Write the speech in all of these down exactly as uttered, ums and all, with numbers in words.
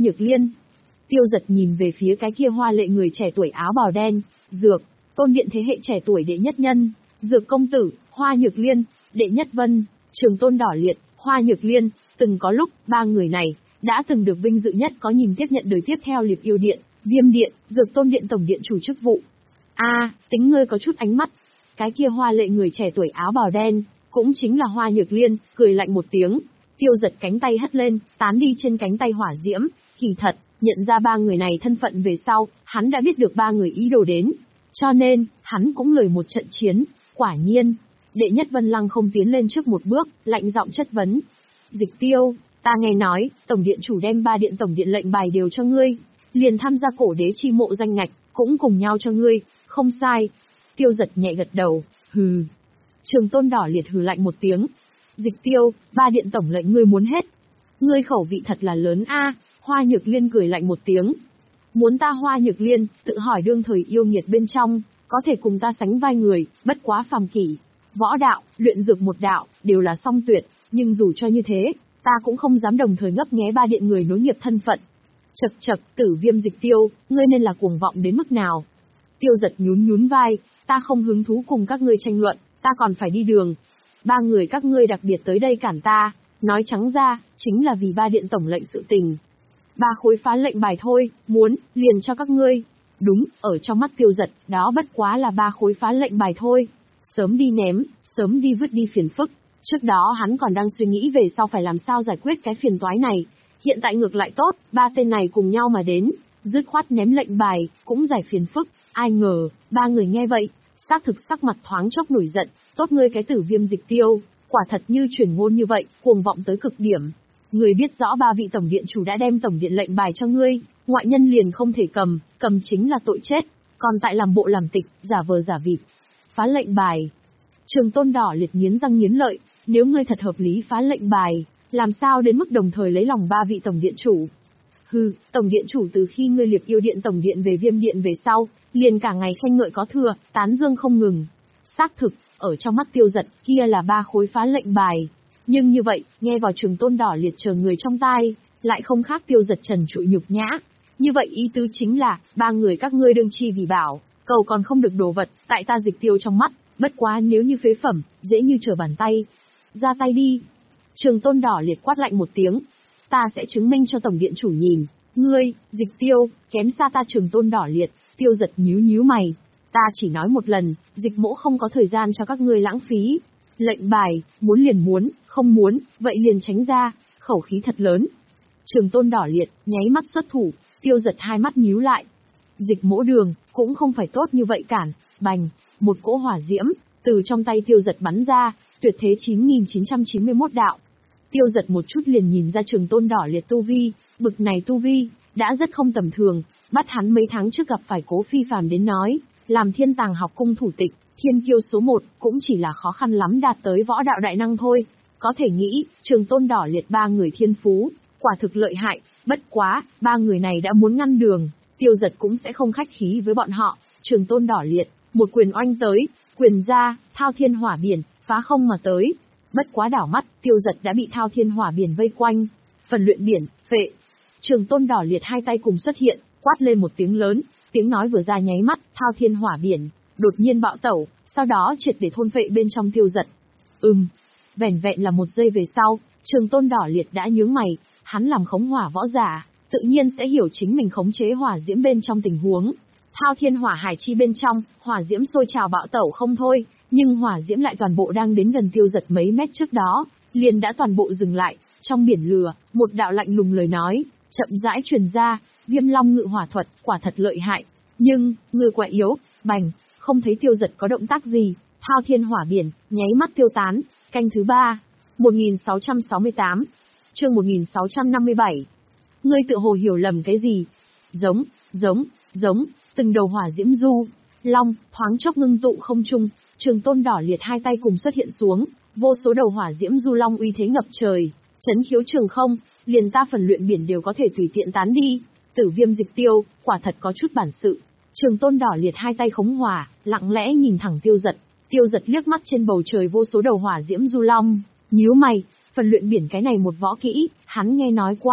Nhược Liên. Tiêu Giật nhìn về phía cái kia hoa lệ người trẻ tuổi áo bào đen, Dược, Tôn Điện thế hệ trẻ tuổi đệ nhất nhân, Dược công tử, Hoa Nhược Liên, Đệ Nhất Vân, Trường Tôn Đỏ Liệt, Hoa Nhược Liên, từng có lúc, ba người này, đã từng được vinh dự nhất có nhìn tiếp nhận đời tiếp theo Liệp Yêu Điện, Viêm Điện, Dược Tôn Điện tổng điện chủ chức vụ. A, à, tính ngươi có chút ánh mắt. Cái kia hoa lệ người trẻ tuổi áo bào đen, cũng chính là Hoa Nhược Liên, cười lạnh một tiếng. Tiêu Giật cánh tay hất lên, tán đi trên cánh tay hỏa diễm, kỳ thật, nhận ra ba người này thân phận về sau, hắn đã biết được ba người ý đồ đến. Cho nên, hắn cũng lười một trận chiến, quả nhiên. Đệ Nhất Vân Lăng không tiến lên trước một bước, lạnh giọng chất vấn. Dịch Tiêu, ta nghe nói, tổng điện chủ đem ba điện tổng điện lệnh bài đều cho ngươi, liền tham gia cổ đế chi mộ danh ngạch, cũng cùng nhau cho ngươi, không sai. Tiêu Giật nhẹ gật đầu, hừ. Trường Tôn Đỏ Liệt hừ lạnh một tiếng. Dịch Tiêu, ba điện tổng lệnh ngươi muốn hết. Ngươi khẩu vị thật là lớn a. Hoa Nhược Liên cười lạnh một tiếng. Muốn ta Hoa Nhược Liên, tự hỏi đương thời yêu nghiệt bên trong, có thể cùng ta sánh vai người, bất quá phàm kỷ. Võ đạo, luyện dược một đạo, đều là song tuyệt, nhưng dù cho như thế, ta cũng không dám đồng thời ngấp nghé ba điện người nối nghiệp thân phận. Chậc chậc, Tử Viêm Dịch Tiêu, ngươi nên là cuồng vọng đến mức nào? Tiêu Giật nhún nhún vai, ta không hứng thú cùng các ngươi tranh luận, ta còn phải đi đường. Ba người các ngươi đặc biệt tới đây cản ta, nói trắng ra, chính là vì ba điện tổng lệnh sự tình. Ba khối phá lệnh bài thôi, muốn, liền cho các ngươi. Đúng, ở trong mắt Tiêu Giật, đó bất quá là ba khối phá lệnh bài thôi. Sớm đi ném, sớm đi vứt đi phiền phức. Trước đó hắn còn đang suy nghĩ về sau phải làm sao giải quyết cái phiền toái này. Hiện tại ngược lại tốt, ba tên này cùng nhau mà đến, dứt khoát ném lệnh bài, cũng giải phiền phức. Ai ngờ, ba người nghe vậy, xác thực sắc mặt thoáng chốc nổi giận, tốt ngươi cái Tử Viêm Dịch Tiêu, quả thật như truyền ngôn như vậy, cuồng vọng tới cực điểm. Người biết rõ ba vị tổng điện chủ đã đem tổng điện lệnh bài cho ngươi, ngoại nhân liền không thể cầm, cầm chính là tội chết, còn tại làm bộ làm tịch, giả vờ giả vịt. Phá lệnh bài. Trường Tôn Đỏ Liệt nghiến răng nghiến lợi, nếu ngươi thật hợp lý phá lệnh bài, làm sao đến mức đồng thời lấy lòng ba vị tổng điện chủ? Hừ, tổng điện chủ từ khi ngươi Liệp Yêu Điện tổng điện về Viêm Điện về sau, liền cả ngày khen ngợi có thừa, tán dương không ngừng. Xác thực, ở trong mắt Tiêu Giật, kia là ba khối phá lệnh bài. Nhưng như vậy, nghe vào Trường Tôn Đỏ Liệt chờ người trong tai, lại không khác Tiêu Giật trần trụi nhục nhã. Như vậy ý tứ chính là, ba người các ngươi đương chi vì bảo, cầu còn không được đồ vật, tại ta Dịch Tiêu trong mắt, bất quá nếu như phế phẩm, dễ như trở bàn tay. Ra tay đi. Trường Tôn Đỏ Liệt quát lạnh một tiếng. Ta sẽ chứng minh cho tổng điện chủ nhìn, ngươi, Dịch Tiêu, kém xa ta Trường Tôn Đỏ Liệt. Tiêu Giật nhíu nhíu mày. Ta chỉ nói một lần, Dịch mỗ không có thời gian cho các ngươi lãng phí. Lệnh bài, muốn liền muốn, không muốn, vậy liền tránh ra, khẩu khí thật lớn. Trường Tôn Đỏ Liệt, nháy mắt xuất thủ, Tiêu Giật hai mắt nhíu lại. Dịch mỗ đường, cũng không phải tốt như vậy cản, bành, một cỗ hỏa diễm, từ trong tay Tiêu Giật bắn ra, tuyệt thế chín nghìn chín trăm chín mươi mốt đạo. Tiêu Giật một chút liền nhìn ra Trường Tôn Đỏ Liệt tu vi, bực này tu vi, đã rất không tầm thường, bắt hắn mấy tháng trước gặp phải Cố Phi Phàm đến nói, làm Thiên Tàng học cung thủ tịch, thiên kiêu số một, cũng chỉ là khó khăn lắm đạt tới võ đạo đại năng thôi. Có thể nghĩ, Trường Tôn Đỏ Liệt ba người thiên phú, quả thực lợi hại, bất quá, ba người này đã muốn ngăn đường, Tiêu Giật cũng sẽ không khách khí với bọn họ. Trường Tôn Đỏ Liệt, một quyền oanh tới, quyền ra, thao thiên hỏa biển, phá không mà tới. Bất quá đảo mắt, Tiêu Giật đã bị thao thiên hỏa biển vây quanh. Phần luyện biển, phệ. Trường Tôn Đỏ Liệt hai tay cùng xuất hiện, quát lên một tiếng lớn, tiếng nói vừa ra nháy mắt, thao thiên hỏa biển đột nhiên bạo tẩu, sau đó triệt để thôn phệ bên trong Tiêu Giật. Ừm, vẻn vẹn là một giây về sau, Trường Tôn Đỏ Liệt đã nhướng mày, hắn làm khống hỏa võ giả, tự nhiên sẽ hiểu chính mình khống chế hỏa diễm bên trong tình huống. Thao thiên hỏa hải chi bên trong, hỏa diễm sôi trào bạo tẩu không thôi, nhưng hỏa diễm lại toàn bộ đang đến gần Tiêu Giật mấy mét trước đó, liền đã toàn bộ dừng lại. Trong biển lửa, một đạo lạnh lùng lời nói chậm rãi truyền ra, Viêm Long ngự hỏa thuật, quả thật lợi hại, nhưng ngươi quá yếu. Bành, không thấy Tiêu Giật có động tác gì, thao thiên hỏa biển nháy mắt tiêu tán. Canh thứ ba, một nghìn sáu trăm sáu mươi tám, chương một nghìn sáu trăm năm mươi bảy. Ngươi tự hồ hiểu lầm cái gì? Giống, giống, giống, từng đầu hỏa diễm du long thoáng chốc ngưng tụ không trung. Trường Tôn Đỏ Liệt hai tay cùng xuất hiện xuống, vô số đầu hỏa diễm du long uy thế ngập trời, chấn khiếu trường không, liền ta phần luyện biển đều có thể tùy tiện tán đi. Tử Viêm Dịch Tiêu, quả thật có chút bản sự. Trường Tôn Đỏ Liệt hai tay khống hỏa, lặng lẽ nhìn thẳng Tiêu Giật. Tiêu Giật liếc mắt trên bầu trời vô số đầu hỏa diễm du long, nhíu mày, phần luyện biển cái này một võ kỹ, hắn nghe nói qua,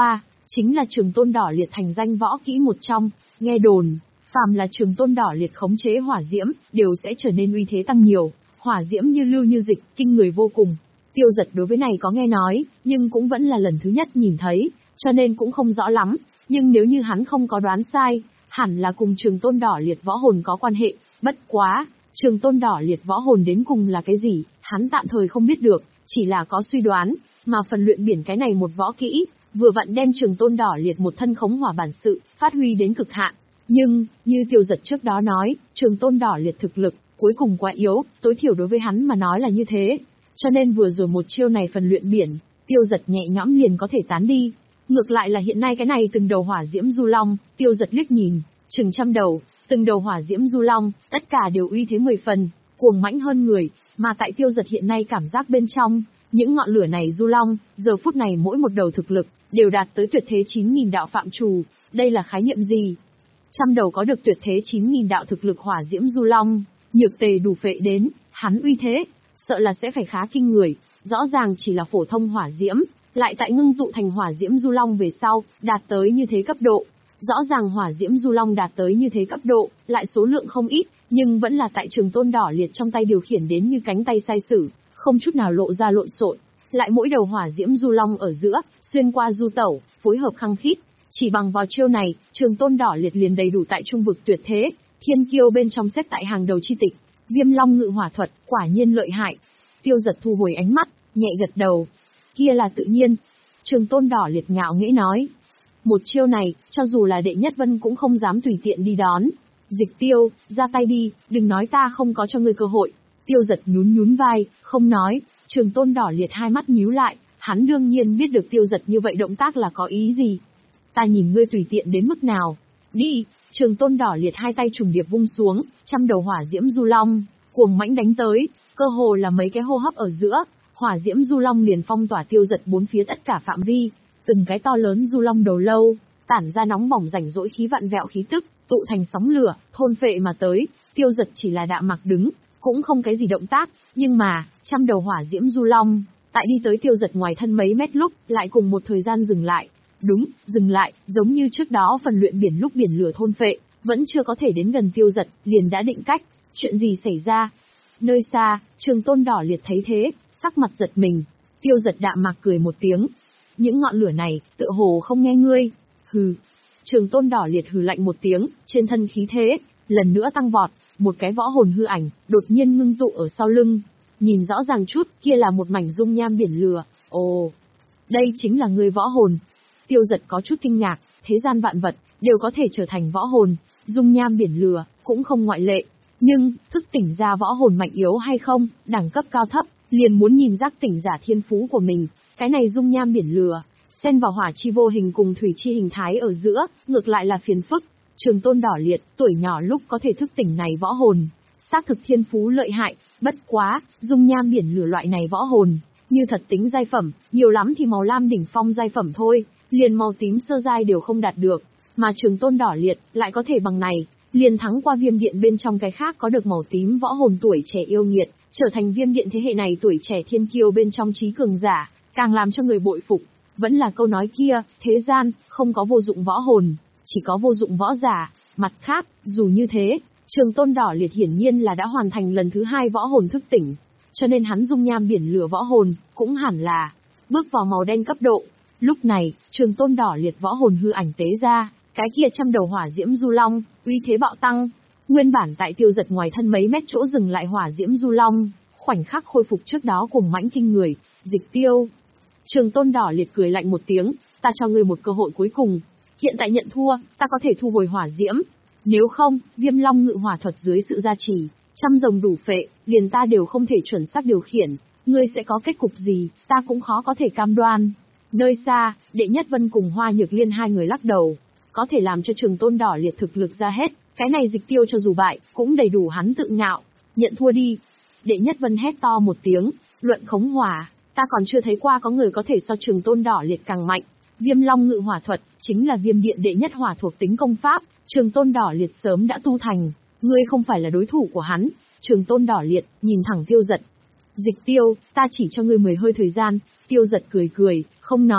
chính là Trường Tôn Đỏ Liệt thành danh võ kỹ một trong, nghe đồn, phàm là Trường Tôn Đỏ Liệt khống chế hỏa diễm, đều sẽ trở nên uy thế tăng nhiều, hỏa diễm như lưu như dịch, kinh người vô cùng. Tiêu Dật đối với này có nghe nói, nhưng cũng vẫn là lần thứ nhất nhìn thấy, cho nên cũng không rõ lắm, nhưng nếu như hắn không có đoán sai, hẳn là cùng Trường Tôn Đỏ Liệt võ hồn có quan hệ, bất quá, Trường Tôn Đỏ Liệt võ hồn đến cùng là cái gì, hắn tạm thời không biết được, chỉ là có suy đoán, mà phần luyện biển cái này một võ kỹ, vừa vặn đem Trường Tôn Đỏ Liệt một thân khống hỏa bản sự, phát huy đến cực hạn. Nhưng, như Tiêu Dật trước đó nói, Trường Tôn Đỏ Liệt thực lực, cuối cùng quá yếu, tối thiểu đối với hắn mà nói là như thế. Cho nên vừa rồi một chiêu này phần luyện biển, Tiêu Dật nhẹ nhõm liền có thể tán đi. Ngược lại là hiện nay cái này từng đầu hỏa diễm du long, Tiêu Dật liếc nhìn, chừng trăm đầu, từng đầu hỏa diễm du long, tất cả đều uy thế mười phần, cuồng mãnh hơn người, mà tại Tiêu Dật hiện nay cảm giác bên trong, những ngọn lửa này du long, giờ phút này mỗi một đầu thực lực, đều đạt tới tuyệt thế chín nghìn đạo phạm trù, đây là khái niệm gì? Trăm đầu có được tuyệt thế chín nghìn đạo thực lực hỏa diễm du long, nhược tề đủ phệ đến, hắn uy thế, sợ là sẽ phải khá kinh người, rõ ràng chỉ là phổ thông hỏa diễm, lại tại ngưng tụ thành hỏa diễm du long về sau, đạt tới như thế cấp độ. Rõ ràng hỏa diễm du long đạt tới như thế cấp độ, lại số lượng không ít, nhưng vẫn là tại Trường Tôn Đỏ Liệt trong tay điều khiển đến như cánh tay sai sử, không chút nào lộ ra lộn xộn. Lại mỗi đầu hỏa diễm du long ở giữa, xuyên qua du tẩu, phối hợp khăng khít. Chỉ bằng vào chiêu này, Trường Tôn Đỏ Liệt liền đầy đủ tại trung vực tuyệt thế, thiên kiêu bên trong xếp tại hàng đầu chi tịch. Viêm Long Ngự Hỏa Thuật, quả nhiên lợi hại. Tiêu Dật thu hồi ánh mắt, nhẹ gật đầu. Kia là tự nhiên. Trường Tôn Đỏ Liệt ngạo nghễ nói. Một chiêu này, cho dù là Đệ Nhất Vân cũng không dám tùy tiện đi đón. Dịch Tiêu, ra tay đi, đừng nói ta không có cho ngươi cơ hội. Tiêu Dật nhún nhún vai, không nói. Trường Tôn Đỏ Liệt hai mắt nhíu lại, hắn đương nhiên biết được Tiêu Dật như vậy động tác là có ý gì. Ta nhìn ngươi tùy tiện đến mức nào. Đi. Trường Tôn Đỏ Liệt hai tay trùng điệp vung xuống, trăm đầu hỏa diễm du long, cuồng mãnh đánh tới, cơ hồ là mấy cái hô hấp ở giữa, hỏa diễm du long liền phong tỏa Tiêu Dật bốn phía tất cả phạm vi, từng cái to lớn du long đầu lâu, tản ra nóng bỏng rảnh rỗi khí vặn vẹo khí tức, tụ thành sóng lửa, thôn phệ mà tới. Tiêu Dật chỉ là đạm mặc đứng, cũng không cái gì động tác, nhưng mà, trăm đầu hỏa diễm du long, tại đi tới Tiêu Dật ngoài thân mấy mét lúc, lại cùng một thời gian dừng lại. Đúng, dừng lại, giống như trước đó phần luyện biển lúc biển lửa thôn phệ, vẫn chưa có thể đến gần Tiêu Dật, liền đã định cách. Chuyện gì xảy ra? Nơi xa, Trường Tôn Đỏ Liệt thấy thế, sắc mặt giật mình. Tiêu Dật đạm mạc cười một tiếng. Những ngọn lửa này, tựa hồ không nghe ngươi. Hừ. Trường Tôn Đỏ Liệt hừ lạnh một tiếng, trên thân khí thế, lần nữa tăng vọt, một cái võ hồn hư ảnh, đột nhiên ngưng tụ ở sau lưng. Nhìn rõ ràng chút, kia là một mảnh dung nham biển lửa. Ồ, đây chính là ngươi võ hồn. Tiêu Dật có chút kinh ngạc, thế gian vạn vật, đều có thể trở thành võ hồn, dung nham biển lửa, cũng không ngoại lệ. Nhưng, thức tỉnh ra võ hồn mạnh yếu hay không, đẳng cấp cao thấp, liền muốn nhìn giác tỉnh giả thiên phú của mình. Cái này dung nham biển lửa, xen vào hỏa chi vô hình cùng thủy chi hình thái ở giữa, ngược lại là phiền phức. Trường Tôn Đỏ Liệt, tuổi nhỏ lúc có thể thức tỉnh này võ hồn, xác thực thiên phú lợi hại, bất quá, dung nham biển lửa loại này võ hồn, như thật tính giai phẩm, nhiều lắm thì màu lam đỉnh phong giai phẩm thôi, liền màu tím sơ giai đều không đạt được, mà Trường Tôn Đỏ Liệt lại có thể bằng này, liền thắng qua Viêm Điện bên trong cái khác có được màu tím võ hồn tuổi trẻ yêu nghiệt, trở thành Viêm Điện thế hệ này tuổi trẻ thiên kiêu bên trong trí cường giả, càng làm cho người bội phục. Vẫn là câu nói kia, thế gian không có vô dụng võ hồn, chỉ có vô dụng võ giả. Mặt khác, dù như thế, Trường Tôn Đỏ Liệt hiển nhiên là đã hoàn thành lần thứ hai võ hồn thức tỉnh, cho nên hắn dung nham biển lửa võ hồn cũng hẳn là bước vào màu đen cấp độ. Lúc này, Trường Tôn Đỏ Liệt võ hồn hư ảnh tế ra, cái kia trăm đầu hỏa diễm du long, uy thế bạo tăng. Nguyên bản tại Tiêu Dật ngoài thân mấy mét chỗ dừng lại hỏa diễm du long, khoảnh khắc khôi phục trước đó cùng mãnh kinh người. Dịch Tiêu. Trường Tôn Đỏ Liệt cười lạnh một tiếng, ta cho ngươi một cơ hội cuối cùng. Hiện tại nhận thua, ta có thể thu hồi hỏa diễm. Nếu không, Viêm Long Ngự Hỏa Thuật dưới sự gia trì, trăm rồng đủ phệ, liền ta đều không thể chuẩn xác điều khiển. Ngươi sẽ có kết cục gì, ta cũng khó có thể cam đoan. Nơi xa, Đệ Nhất Vân cùng Hoa Nhược Liên hai người lắc đầu. Có thể làm cho Trường Tôn Đỏ Liệt thực lực ra hết, cái này Dịch Tiêu cho dù bại, cũng đầy đủ hắn tự ngạo. Nhận thua đi. Đệ Nhất Vân hét to một tiếng, luận khống hỏa, ta còn chưa thấy qua có người có thể so Trường Tôn Đỏ Liệt càng mạnh. Viêm Long Ngự Hỏa Thuật, chính là Viêm Điện đệ nhất hỏa thuộc tính công pháp, Trường Tôn Đỏ Liệt sớm đã tu thành, ngươi không phải là đối thủ của hắn. Trường Tôn Đỏ Liệt, nhìn thẳng Tiêu Dật. Dịch Tiêu, ta chỉ cho ngươi mười hơi thời gian. Tiêu Dật cười cười, không nói.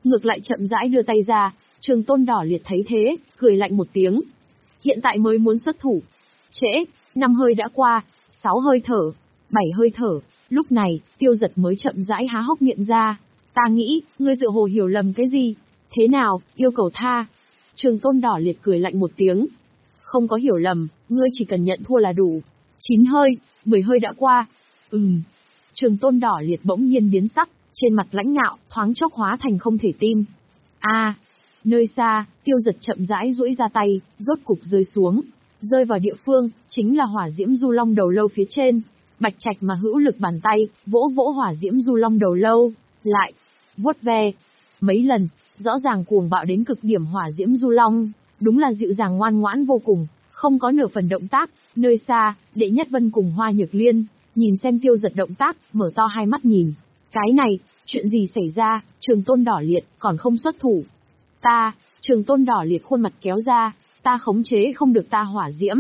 ngược lại chậm rãi đưa tay ra. Trường Tôn Đỏ Liệt thấy thế, cười lạnh một tiếng. Hiện tại mới muốn xuất thủ. Trễ, năm hơi đã qua, sáu hơi thở, bảy hơi thở, lúc này, Tiêu Dật mới chậm rãi há hốc miệng ra. Ta nghĩ, ngươi tự hồ hiểu lầm cái gì? Thế nào, yêu cầu tha? Trường Tôn Đỏ Liệt cười lạnh một tiếng. Không có hiểu lầm, ngươi chỉ cần nhận thua là đủ. Chín hơi, mười hơi đã qua. Ừm. Trường Tôn Đỏ Liệt bỗng nhiên biến sắc, trên mặt lãnh ngạo, thoáng chốc hóa thành không thể tin. A, nơi xa, Tiêu Dật chậm rãi duỗi ra tay, rốt cục rơi xuống, rơi vào địa phương, chính là hỏa diễm du long đầu lâu phía trên. Bạch Trạch mà hữu lực bàn tay, vỗ vỗ hỏa diễm du long đầu lâu, lại vuốt ve mấy lần, rõ ràng cuồng bạo đến cực điểm hỏa diễm du long, đúng là dịu dàng ngoan ngoãn vô cùng, không có nửa phần động tác. Nơi xa, Đệ Nhất Vân cùng Hoa Nhược Liên, nhìn xem Tiêu Dật động tác, mở to hai mắt nhìn. Cái này, chuyện gì xảy ra? Trường Tôn Đỏ Liệt còn không xuất thủ. Ta, Trường Tôn Đỏ Liệt khuôn mặt kéo ra, ta khống chế không được ta hỏa diễm.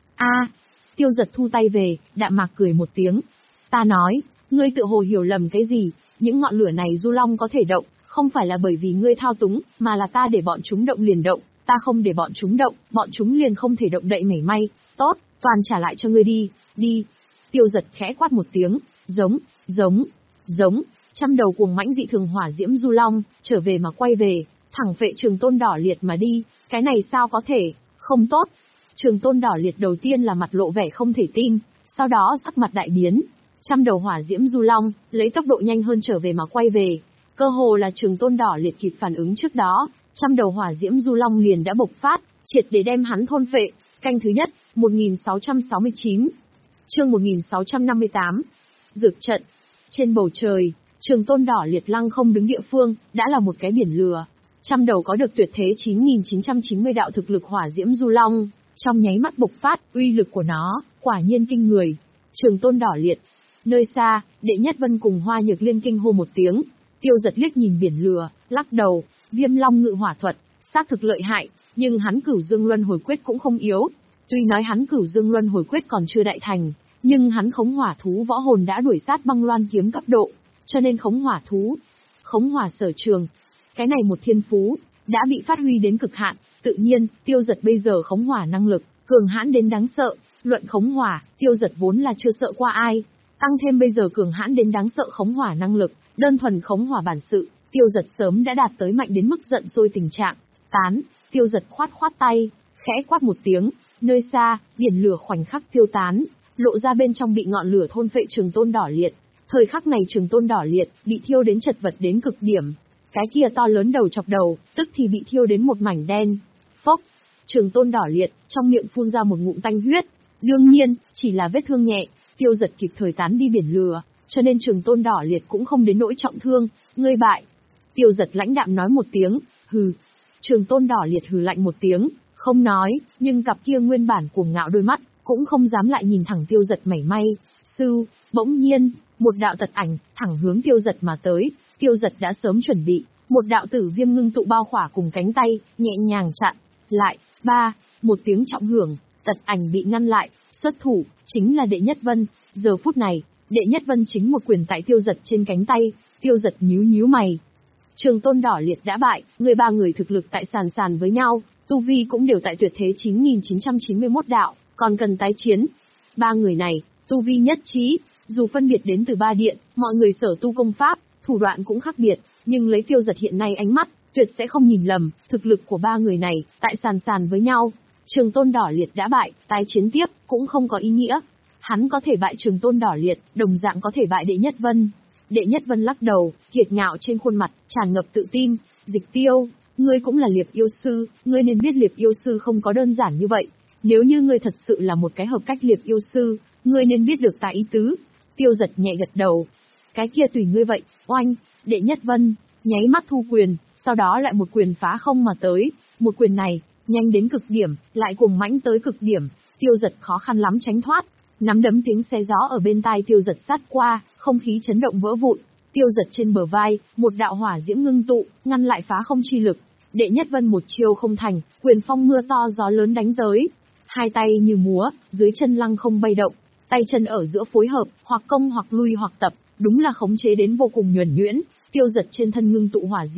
A, Tiêu Dật thu tay về, đạm mạc cười một tiếng. Ta nói, ngươi tự hồ hiểu lầm cái gì? Những ngọn lửa này du long có thể động, không phải là bởi vì ngươi thao túng, mà là ta để bọn chúng động liền động, ta không để bọn chúng động, bọn chúng liền không thể động đậy mảy may. Tốt, toàn trả lại cho ngươi đi, đi. Tiêu Dật khẽ quát một tiếng, giống, giống, giống, trăm đầu cuồng mãnh dị thường hỏa diễm du long, trở về mà quay về, thẳng phệ Trường Tôn Đỏ Liệt mà đi, cái này sao có thể, không tốt. Trường Tôn Đỏ Liệt đầu tiên là mặt lộ vẻ không thể tin, sau đó sắc mặt đại biến. Trăm đầu hỏa diễm du long, lấy tốc độ nhanh hơn trở về mà quay về. Cơ hồ là Trường Tôn Đỏ Liệt kịp phản ứng trước đó, trăm đầu hỏa diễm du long liền đã bộc phát, triệt để đem hắn thôn phệ. Canh thứ nhất, một nghìn sáu trăm sáu mươi chín. Chương một nghìn sáu trăm năm mươi tám. Dược trận. Trên bầu trời, Trường Tôn Đỏ Liệt lăng không đứng địa phương, đã là một cái biển lửa. Trăm đầu có được tuyệt thế chín nghìn chín trăm chín mươi đạo thực lực hỏa diễm du long, trong nháy mắt bộc phát, uy lực của nó, quả nhiên kinh người. Trường Tôn Đỏ Liệt. Nơi xa, Đệ Nhất Vân cùng Hoa Nhược Liên kinh hô một tiếng. Tiêu Dật liếc nhìn biển lửa, lắc đầu, Viêm Long Ngự Hỏa Thuật, xác thực lợi hại, nhưng hắn Cửu Dương Luân Hồi Quyết cũng không yếu. Tuy nói hắn Cửu Dương Luân Hồi Quyết còn chưa đại thành, nhưng hắn khống hỏa thú võ hồn đã đuổi sát băng loan kiếm cấp độ, cho nên khống hỏa thú, khống hỏa sở trường, cái này một thiên phú, đã bị phát huy đến cực hạn. Tự nhiên, Tiêu Dật bây giờ khống hỏa năng lực, cường hãn đến đáng sợ. Luận khống hỏa, Tiêu Dật vốn là chưa sợ qua ai, tăng thêm bây giờ cường hãn đến đáng sợ khống hỏa năng lực, đơn thuần khống hỏa bản sự, Tiêu Dật sớm đã đạt tới mạnh đến mức giận sôi tình trạng. Tán, Tiêu Dật khoát khoát tay, khẽ quát một tiếng, nơi xa, biển lửa khoảnh khắc tiêu tán, lộ ra bên trong bị ngọn lửa thôn phệ Trường Tôn Đỏ Liệt. Thời khắc này Trường Tôn Đỏ Liệt bị thiêu đến chật vật đến cực điểm. Cái kia to lớn đầu chọc đầu, tức thì bị thiêu đến một mảnh đen. Phốc, Trường Tôn Đỏ Liệt, trong miệng phun ra một ngụm tanh huyết. Đương nhiên, chỉ là vết thương nhẹ, Tiêu Dật kịp thời tán đi biển lửa, cho nên Trường Tôn Đỏ Liệt cũng không đến nỗi trọng thương. Ngươi bại. Tiêu Dật lãnh đạm nói một tiếng, hừ. Trường Tôn Đỏ Liệt hừ lạnh một tiếng, không nói, nhưng cặp kia nguyên bản cuồng ngạo đôi mắt, cũng không dám lại nhìn thẳng Tiêu Dật mảy may. Sư, bỗng nhiên, một đạo tật ảnh, thẳng hướng Tiêu Dật mà tới. Tiêu Dật đã sớm chuẩn bị, một đạo tử viêm ngưng tụ bao khỏa cùng cánh tay, nhẹ nhàng chặn lại. Ba, một tiếng trọng hưởng, tật ảnh bị ngăn lại, xuất thủ, chính là Đệ Nhất Vân. Giờ phút này, Đệ Nhất Vân chính một quyền tại Tiêu Dật trên cánh tay. Tiêu Dật nhíu nhíu mày. Trường Tôn Đỏ Liệt đã bại, người ba người thực lực tại sàn sàn với nhau, tu vi cũng đều tại tuyệt thế chín nghìn chín trăm chín mươi mốt đạo, còn cần tái chiến. Ba người này, tu vi nhất trí, dù phân biệt đến từ ba điện, mọi người sở tu công pháp, thủ đoạn cũng khác biệt, nhưng lấy Tiêu Dật hiện nay ánh mắt, tuyệt sẽ không nhìn lầm, thực lực của ba người này, tại sàn sàn với nhau. Trường Tôn Đỏ Liệt đã bại, tái chiến tiếp, cũng không có ý nghĩa. Hắn có thể bại Trường Tôn Đỏ Liệt, đồng dạng có thể bại Đệ Nhất Vân. Đệ Nhất Vân lắc đầu, kiệt ngạo trên khuôn mặt, tràn ngập tự tin. Dịch Tiêu, ngươi cũng là Liệp Yêu Sư, ngươi nên biết Liệp Yêu Sư không có đơn giản như vậy. Nếu như ngươi thật sự là một cái hợp cách Liệp Yêu Sư, ngươi nên biết được ta ý tứ. Tiêu Dật nhẹ gật đầu. Cái kia tùy ngươi vậy. Oanh, Đệ Nhất Vân, nháy mắt thu quyền, sau đó lại một quyền phá không mà tới. Một quyền này, nhanh đến cực điểm, lại cùng mãnh tới cực điểm. Tiêu Dật khó khăn lắm tránh thoát. Nắm đấm tiếng xé gió ở bên tai Tiêu Dật sát qua, không khí chấn động vỡ vụn. Tiêu Dật trên bờ vai, một đạo hỏa diễm ngưng tụ, ngăn lại phá không chi lực. Đệ Nhất Vân một chiêu không thành, quyền phong mưa to gió lớn đánh tới. Hai tay như múa, dưới chân lăng không bay động, tay chân ở giữa phối hợp, hoặc công hoặc lui hoặc tập, đúng là khống chế đến vô cùng nhuần nhuyễn. Tiêu Dật trên thân ngưng tụ hỏa diễm,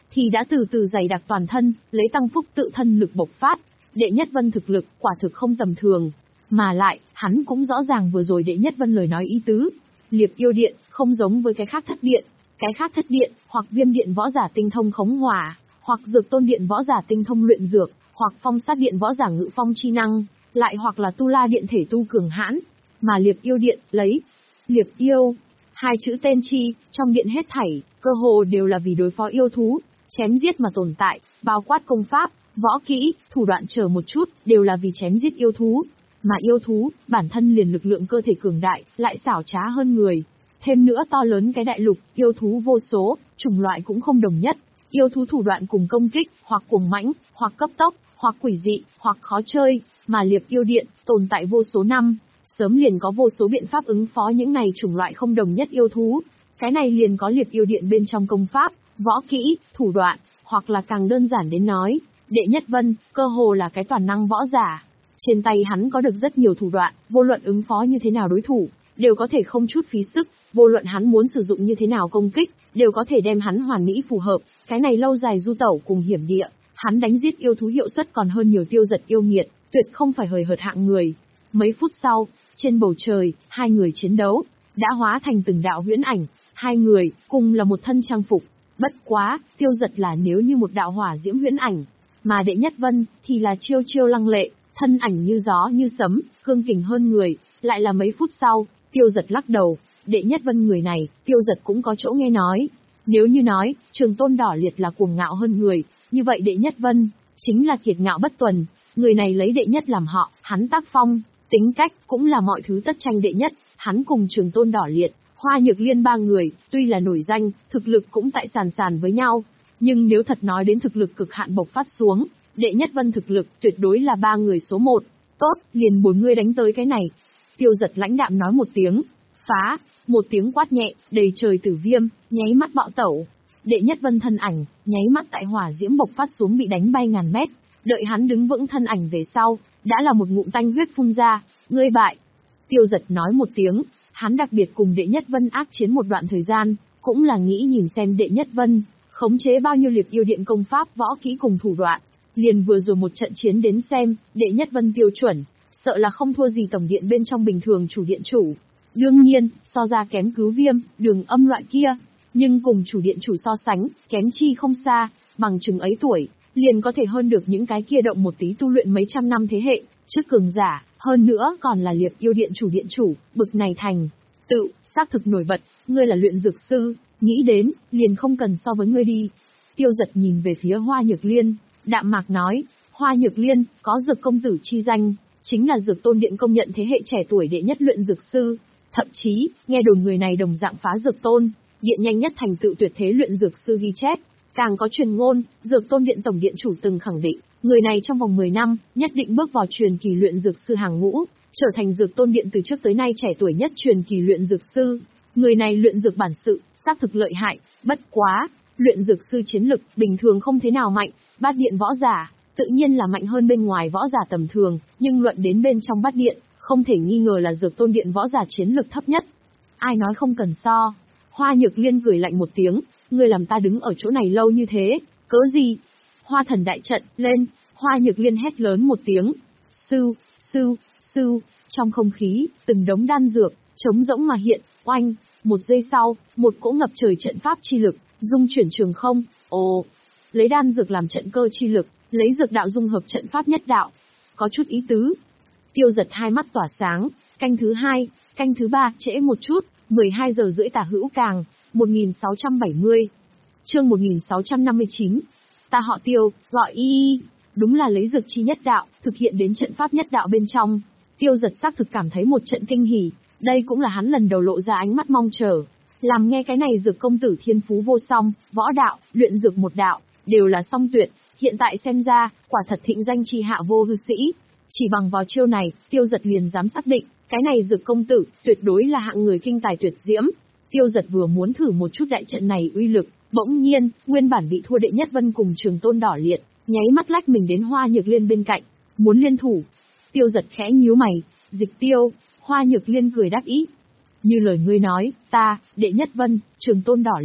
thì đã từ từ dày đặc toàn thân, lấy tăng phúc tự thân lực bộc phát. Đệ Nhất Vân thực lực quả thực không tầm thường, mà lại, hắn cũng rõ ràng vừa rồi Đệ Nhất Vân lời nói ý tứ. Liệp Yêu Điện không giống với cái khác thất điện, cái khác thất điện hoặc Viêm Điện võ giả tinh thông khống hỏa, hoặc Dược Tôn Điện võ giả tinh thông luyện dược, hoặc Phong Sát Điện võ giả ngự phong chi năng, lại hoặc là Tu La Điện thể tu cường hãn, mà Liệp Yêu Điện lấy Liệp Yêu hai chữ tên chi, trong điện hết thảy, cơ hồ đều là vì đối phó yêu thú, chém giết mà tồn tại, bao quát công pháp, võ kỹ, thủ đoạn chờ một chút, đều là vì chém giết yêu thú. Mà yêu thú, bản thân liền lực lượng cơ thể cường đại, lại xảo trá hơn người. Thêm nữa to lớn cái đại lục, yêu thú vô số, chủng loại cũng không đồng nhất. Yêu thú thủ đoạn cùng công kích, hoặc cuồng mãnh, hoặc cấp tốc, hoặc quỷ dị, hoặc khó chơi, mà Liệp Yêu Điện, tồn tại vô số năm. Sớm liền có vô số biện pháp ứng phó những này chủng loại không đồng nhất yêu thú. Cái này liền có Liệp Yêu Điện bên trong công pháp, võ kỹ, thủ đoạn, hoặc là càng đơn giản đến nói, Đệ Nhất Vân, cơ hồ là cái toàn năng võ giả. Trên tay hắn có được rất nhiều thủ đoạn, vô luận ứng phó như thế nào đối thủ, đều có thể không chút phí sức, vô luận hắn muốn sử dụng như thế nào công kích, đều có thể đem hắn hoàn mỹ phù hợp, cái này lâu dài du tẩu cùng hiểm địa, hắn đánh giết yêu thú hiệu suất còn hơn nhiều tiêu giật yêu nghiệt, tuyệt không phải hời hợt hạng người. Mấy phút sau, trên bầu trời, hai người chiến đấu, đã hóa thành từng đạo huyễn ảnh, hai người, cùng là một thân trang phục, bất quá, tiêu giật là nếu như một đạo hỏa diễm huyễn ảnh, mà Đệ Nhất Vân, thì là chiêu chiêu lăng lệ, thân ảnh như gió như sấm, cương kình hơn người, lại là mấy phút sau, tiêu giật lắc đầu, Đệ Nhất Vân người này, tiêu giật cũng có chỗ nghe nói. Nếu như nói, Trường Tôn Đỏ Liệt là cuồng ngạo hơn người, như vậy Đệ Nhất Vân, chính là kiệt ngạo bất tuần, người này lấy đệ nhất làm họ, hắn tác phong, tính cách, cũng là mọi thứ tất tranh đệ nhất, hắn cùng Trường Tôn Đỏ Liệt, Hoa Nhược Liên ba người, tuy là nổi danh, thực lực cũng tại sàn sàn với nhau, nhưng nếu thật nói đến thực lực cực hạn bộc phát xuống, Đệ Nhất Vân thực lực tuyệt đối là ba người số một. Tốt, liền bốn người đánh tới cái này. Tiêu giật lãnh đạm nói một tiếng. Phá, một tiếng quát nhẹ, đầy trời tử viêm, nháy mắt bạo tẩu. Đệ Nhất Vân thân ảnh, nháy mắt tại hỏa diễm bộc phát xuống bị đánh bay ngàn mét. Đợi hắn đứng vững thân ảnh về sau, đã là một ngụm tanh huyết phun ra. Ngươi bại. Tiêu giật nói một tiếng, hắn đặc biệt cùng Đệ Nhất Vân ác chiến một đoạn thời gian, cũng là nghĩ nhìn xem Đệ Nhất Vân khống chế bao nhiêu Liệp Yêu Điện công pháp võ kỹ cùng thủ đoạn. Liền vừa rồi một trận chiến đến xem, Đệ Nhất Vân tiêu chuẩn, sợ là không thua gì tổng điện bên trong bình thường chủ điện chủ. Đương nhiên, so ra kém Cứu Viêm, Đường Âm loại kia, nhưng cùng chủ điện chủ so sánh, kém chi không xa, bằng chừng ấy tuổi, liền có thể hơn được những cái kia động một tí tu luyện mấy trăm năm thế hệ, trước cường giả, hơn nữa còn là Liệp Yêu Điện chủ điện chủ, bực này thành tự, xác thực nổi bật, ngươi là luyện dược sư, nghĩ đến, liền không cần so với ngươi đi. Tiêu giật nhìn về phía Hoa Nhược Liên, đạm mạc nói, Hoa Nhược Liên, có dược công tử chi danh, chính là Dược Tôn Điện công nhận thế hệ trẻ tuổi đệ nhất luyện dược sư, thậm chí, nghe đồn người này đồng dạng phá Dược Tôn Điện nhanh nhất thành tựu tuyệt thế luyện dược sư ghi chép, càng có truyền ngôn, Dược Tôn Điện tổng điện chủ từng khẳng định, người này trong vòng mười năm, nhất định bước vào truyền kỳ luyện dược sư hàng ngũ, trở thành Dược Tôn Điện từ trước tới nay trẻ tuổi nhất truyền kỳ luyện dược sư. Người này luyện dược bản sự, xác thực lợi hại, bất quá, luyện dược sư chiến lực bình thường không thế nào mạnh, bát điện võ giả, tự nhiên là mạnh hơn bên ngoài võ giả tầm thường, nhưng luận đến bên trong bát điện, không thể nghi ngờ là Dược Tôn Điện võ giả chiến lực thấp nhất. Ai nói không cần so? Hoa Nhược Liên cười lạnh một tiếng, ngươi làm ta đứng ở chỗ này lâu như thế, cớ gì? Hoa thần đại trận, lên, Hoa Nhược Liên hét lớn một tiếng, sư, sư, sư, trong không khí, từng đống đan dược, trống rỗng mà hiện, oanh, một giây sau, một cỗ ngập trời trận pháp chi lực, dung chuyển trường không, ồ, lấy đan dược làm trận cơ chi lực, lấy dược đạo dung hợp trận pháp nhất đạo, có chút ý tứ. Tiêu giật hai mắt tỏa sáng, canh thứ hai, canh thứ ba trễ một chút, mười hai giờ rưỡi tả hữu càng, một nghìn sáu trăm bảy mươi. Chương một nghìn sáu trăm năm mươi chín. Ta họ Tiêu, gọi y y, đúng là lấy dược chi nhất đạo, thực hiện đến trận pháp nhất đạo bên trong. Tiêu giật xác thực cảm thấy một trận kinh hỉ, đây cũng là hắn lần đầu lộ ra ánh mắt mong chờ. Làm nghe cái này dược công tử thiên phú vô song, võ đạo, luyện dược một đạo, đều là song tuyệt, hiện tại xem ra, quả thật thịnh danh chi hạ vô hư sĩ. Chỉ bằng vào chiêu này, tiêu giật liền dám xác định, cái này dược công tử, tuyệt đối là hạng người kinh tài tuyệt diễm. Tiêu giật vừa muốn thử một chút đại trận này uy lực, bỗng nhiên, nguyên bản bị thua Đệ Nhất Vân cùng Trường Tôn Đỏ Liệt, nháy mắt lách mình đến Hoa Nhược Liên bên cạnh, muốn liên thủ. Tiêu giật khẽ nhíu mày, dịch tiêu, Hoa Nhược Liên cười đắc ý. Như lời ngươi nói, ta, Đệ Nhất Vân, Trường Tôn Đỏ Liệt,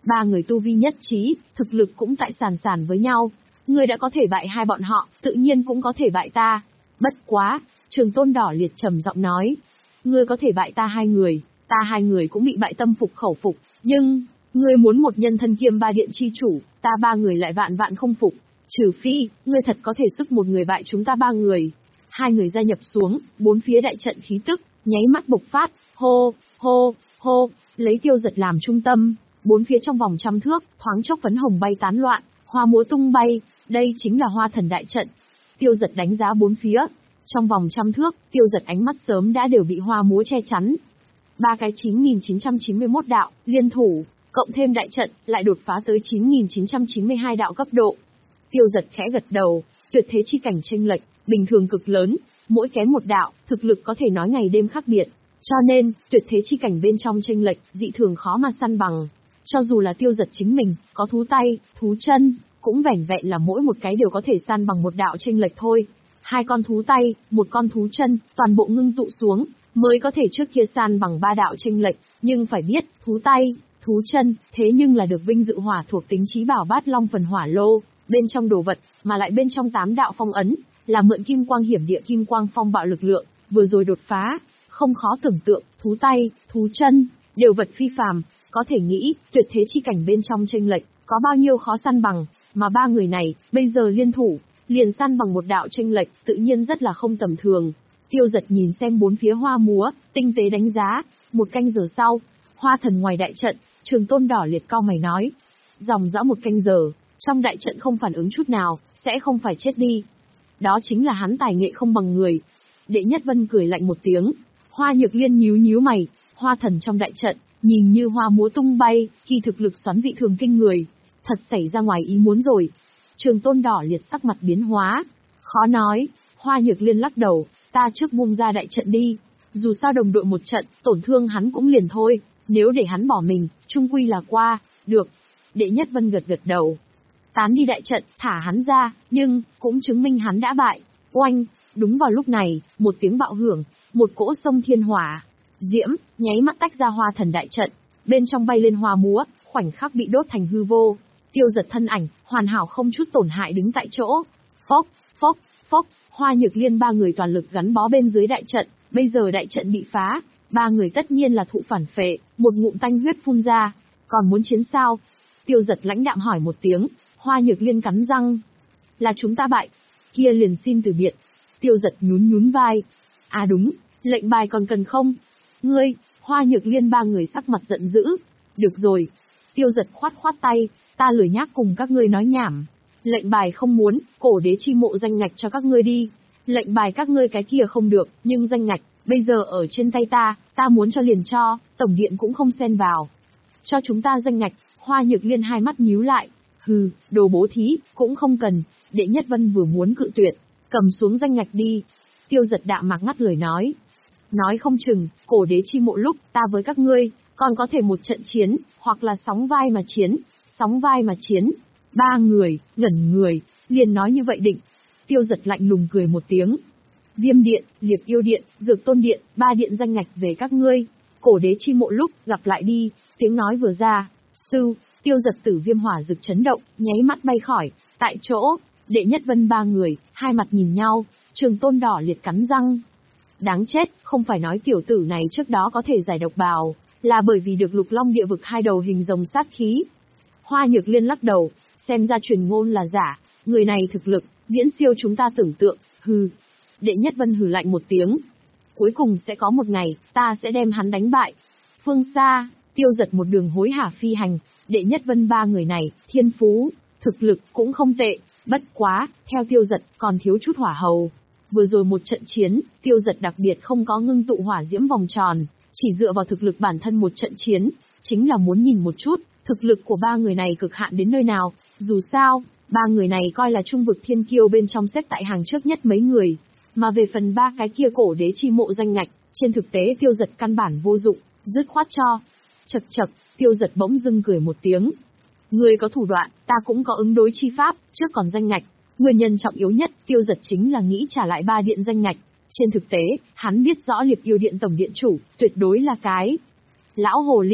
Ba người tu vi nhất trí, thực lực cũng tại sàn sàn với nhau. Ngươi đã có thể bại hai bọn họ, tự nhiên cũng có thể bại ta. Bất quá, Trường Tôn Đỏ Liệt trầm giọng nói. Ngươi có thể bại ta hai người, ta hai người cũng bị bại tâm phục khẩu phục, nhưng, ngươi muốn một nhân thân kiêm ba điện chi chủ, ta ba người lại vạn vạn không phục. Trừ phi, ngươi thật có thể sức một người bại chúng ta ba người. Hai người gia nhập xuống, bốn phía đại trận khí tức, nháy mắt bộc phát, hô, hô, hô, lấy Tiêu Giật làm trung tâm, bốn phía trong vòng trăm thước, thoáng chốc phấn hồng bay tán loạn, hoa múa tung bay, đây chính là Hoa Thần đại trận. Tiêu Giật đánh giá bốn phía, trong vòng trăm thước, Tiêu Giật ánh mắt sớm đã đều bị hoa múa che chắn. Ba cái chín nghìn chín trăm chín mươi mốt đạo, liên thủ, cộng thêm đại trận, lại đột phá tới chín nghìn chín trăm chín mươi hai đạo cấp độ. Tiêu Giật khẽ gật đầu, tuyệt thế chi cảnh chênh lệch, bình thường cực lớn, mỗi kém một đạo, thực lực có thể nói ngày đêm khác biệt. Cho nên, tuyệt thế chi cảnh bên trong chênh lệch, dị thường khó mà săn bằng. Cho dù là Tiêu Giật chính mình, có thú tay, thú chân, cũng vẻn vẹn là mỗi một cái đều có thể săn bằng một đạo chênh lệch thôi. Hai con thú tay, một con thú chân, toàn bộ ngưng tụ xuống, mới có thể trước kia san bằng ba đạo chênh lệch, nhưng phải biết, thú tay, thú chân, thế nhưng là được vinh dự hỏa thuộc tính chí bảo Bát Long phần hỏa lô, bên trong đồ vật, mà lại bên trong tám đạo phong ấn, là mượn kim quang hiểm địa kim quang phong bạo lực lượng, vừa rồi đột phá, không khó tưởng tượng, thú tay, thú chân, đều vật phi phàm, có thể nghĩ, tuyệt thế chi cảnh bên trong chênh lệch, có bao nhiêu khó săn bằng, mà ba người này, bây giờ liên thủ, liền săn bằng một đạo chênh lệch, tự nhiên rất là không tầm thường. Tiêu Giật nhìn xem bốn phía hoa múa, tinh tế đánh giá, một canh giờ sau, Hoa Thần ngoài đại trận, Trường Tôn Đỏ Liệt cau mày nói. Dòng dã một canh giờ, trong đại trận không phản ứng chút nào, sẽ không phải chết đi. Đó chính là hắn tài nghệ không bằng người. Đệ Nhất Vân cười lạnh một tiếng, Hoa Nhược Liên nhíu nhíu mày, Hoa Thần trong đại trận, nhìn như hoa múa tung bay, khi thực lực xoắn dị thường kinh người. Thật xảy ra ngoài ý muốn rồi. Trường Tôn Đỏ Liệt sắc mặt biến hóa. Khó nói, Hoa Nhược Liên lắc đầu, ta trước buông ra đại trận đi. Dù sao đồng đội một trận, tổn thương hắn cũng liền thôi. Nếu để hắn bỏ mình, chung quy là qua, được. Đệ Nhất Vân gật gật đầu. Tán đi đại trận, thả hắn ra, nhưng, cũng chứng minh hắn đã bại. Oanh, đúng vào lúc này, một tiếng bạo hưởng, một cỗ sông thiên hỏa. Diễm, nháy mắt tách ra Hoa Thần đại trận. Bên trong bay lên hoa múa, khoảnh khắc bị đốt thành hư vô. Tiêu Giật thân ảnh, hoàn hảo không chút tổn hại đứng tại chỗ. Phốc, phốc, phốc, Hoa Nhược Liên ba người toàn lực gắn bó bên dưới đại trận, bây giờ đại trận bị phá, ba người tất nhiên là thụ phản phệ, một ngụm tanh huyết phun ra. Còn muốn chiến sao? Tiêu Giật lãnh đạm hỏi một tiếng, Hoa Nhược Liên cắn răng. Là chúng ta bại, kia liền xin từ biệt. Tiêu Giật nhún nhún vai. À đúng, lệnh bài còn cần không? Ngươi, Hoa Nhược Liên ba người sắc mặt giận dữ. Được rồi. Tiêu Giật khoát khoát tay, ta lười nhác cùng các ngươi nói nhảm. Lệnh bài không muốn, cổ đế chi mộ danh ngạch cho các ngươi đi. Lệnh bài các ngươi cái kia không được, nhưng danh ngạch, bây giờ ở trên tay ta, ta muốn cho liền cho, tổng điện cũng không xen vào. Cho chúng ta danh ngạch, Hoa Nhược Liên hai mắt nhíu lại. Hừ, đồ bố thí, cũng không cần. Đệ Nhất Vân vừa muốn cự tuyệt, cầm xuống danh ngạch đi. Tiêu Giật đạm mạc ngắt lời nói. Nói không chừng, cổ đế chi mộ lúc, ta với các ngươi, còn có thể một trận chiến, hoặc là sóng vai mà chiến, sóng vai mà chiến. Ba người, ngẩn người, liền nói như vậy định. Tiêu Giật lạnh lùng cười một tiếng. Viêm điện, Liệp Yêu điện, Dược Tôn điện, ba điện danh ngạch về các ngươi. Cổ đế chi mộ lúc, gặp lại đi. Tiếng nói vừa ra, sư, Tiêu Giật tử viêm hỏa rực chấn động, nháy mắt bay khỏi, tại chỗ, Đệ Nhất Vân ba người, hai mặt nhìn nhau, Trường Tôn Đỏ Liệt cắn răng. Đáng chết, không phải nói tiểu tử này trước đó có thể giải độc bào, là bởi vì được Lục Long địa vực hai đầu hình rồng sát khí. Hoa Nhược Liên lắc đầu, xem ra truyền ngôn là giả, người này thực lực, viễn siêu chúng ta tưởng tượng, hừ. Đệ Nhất Vân hừ lạnh một tiếng. Cuối cùng sẽ có một ngày, ta sẽ đem hắn đánh bại. Phương xa, Tiêu Giật một đường hối hả phi hành, Đệ Nhất Vân ba người này, thiên phú, thực lực cũng không tệ, bất quá, theo Tiêu Giật còn thiếu chút hỏa hầu. Vừa rồi một trận chiến, Tiêu Giật đặc biệt không có ngưng tụ hỏa diễm vòng tròn, chỉ dựa vào thực lực bản thân một trận chiến, chính là muốn nhìn một chút, thực lực của ba người này cực hạn đến nơi nào, dù sao, ba người này coi là trung vực thiên kiêu bên trong xếp tại hàng trước nhất mấy người, mà về phần ba cái kia cổ đế chi mộ danh ngạch, trên thực tế Tiêu Giật căn bản vô dụng, dứt khoát cho. Chậc chậc, Tiêu Giật bỗng dưng cười một tiếng. Người có thủ đoạn, ta cũng có ứng đối chi pháp, trước còn danh ngạch. Nguyên nhân trọng yếu nhất, Tiêu Giật chính là nghĩ trả lại ba điện danh ngạch. Trên thực tế, hắn biết rõ Liệp Yêu điện tổng điện chủ, tuyệt đối là cái lão hồ ly,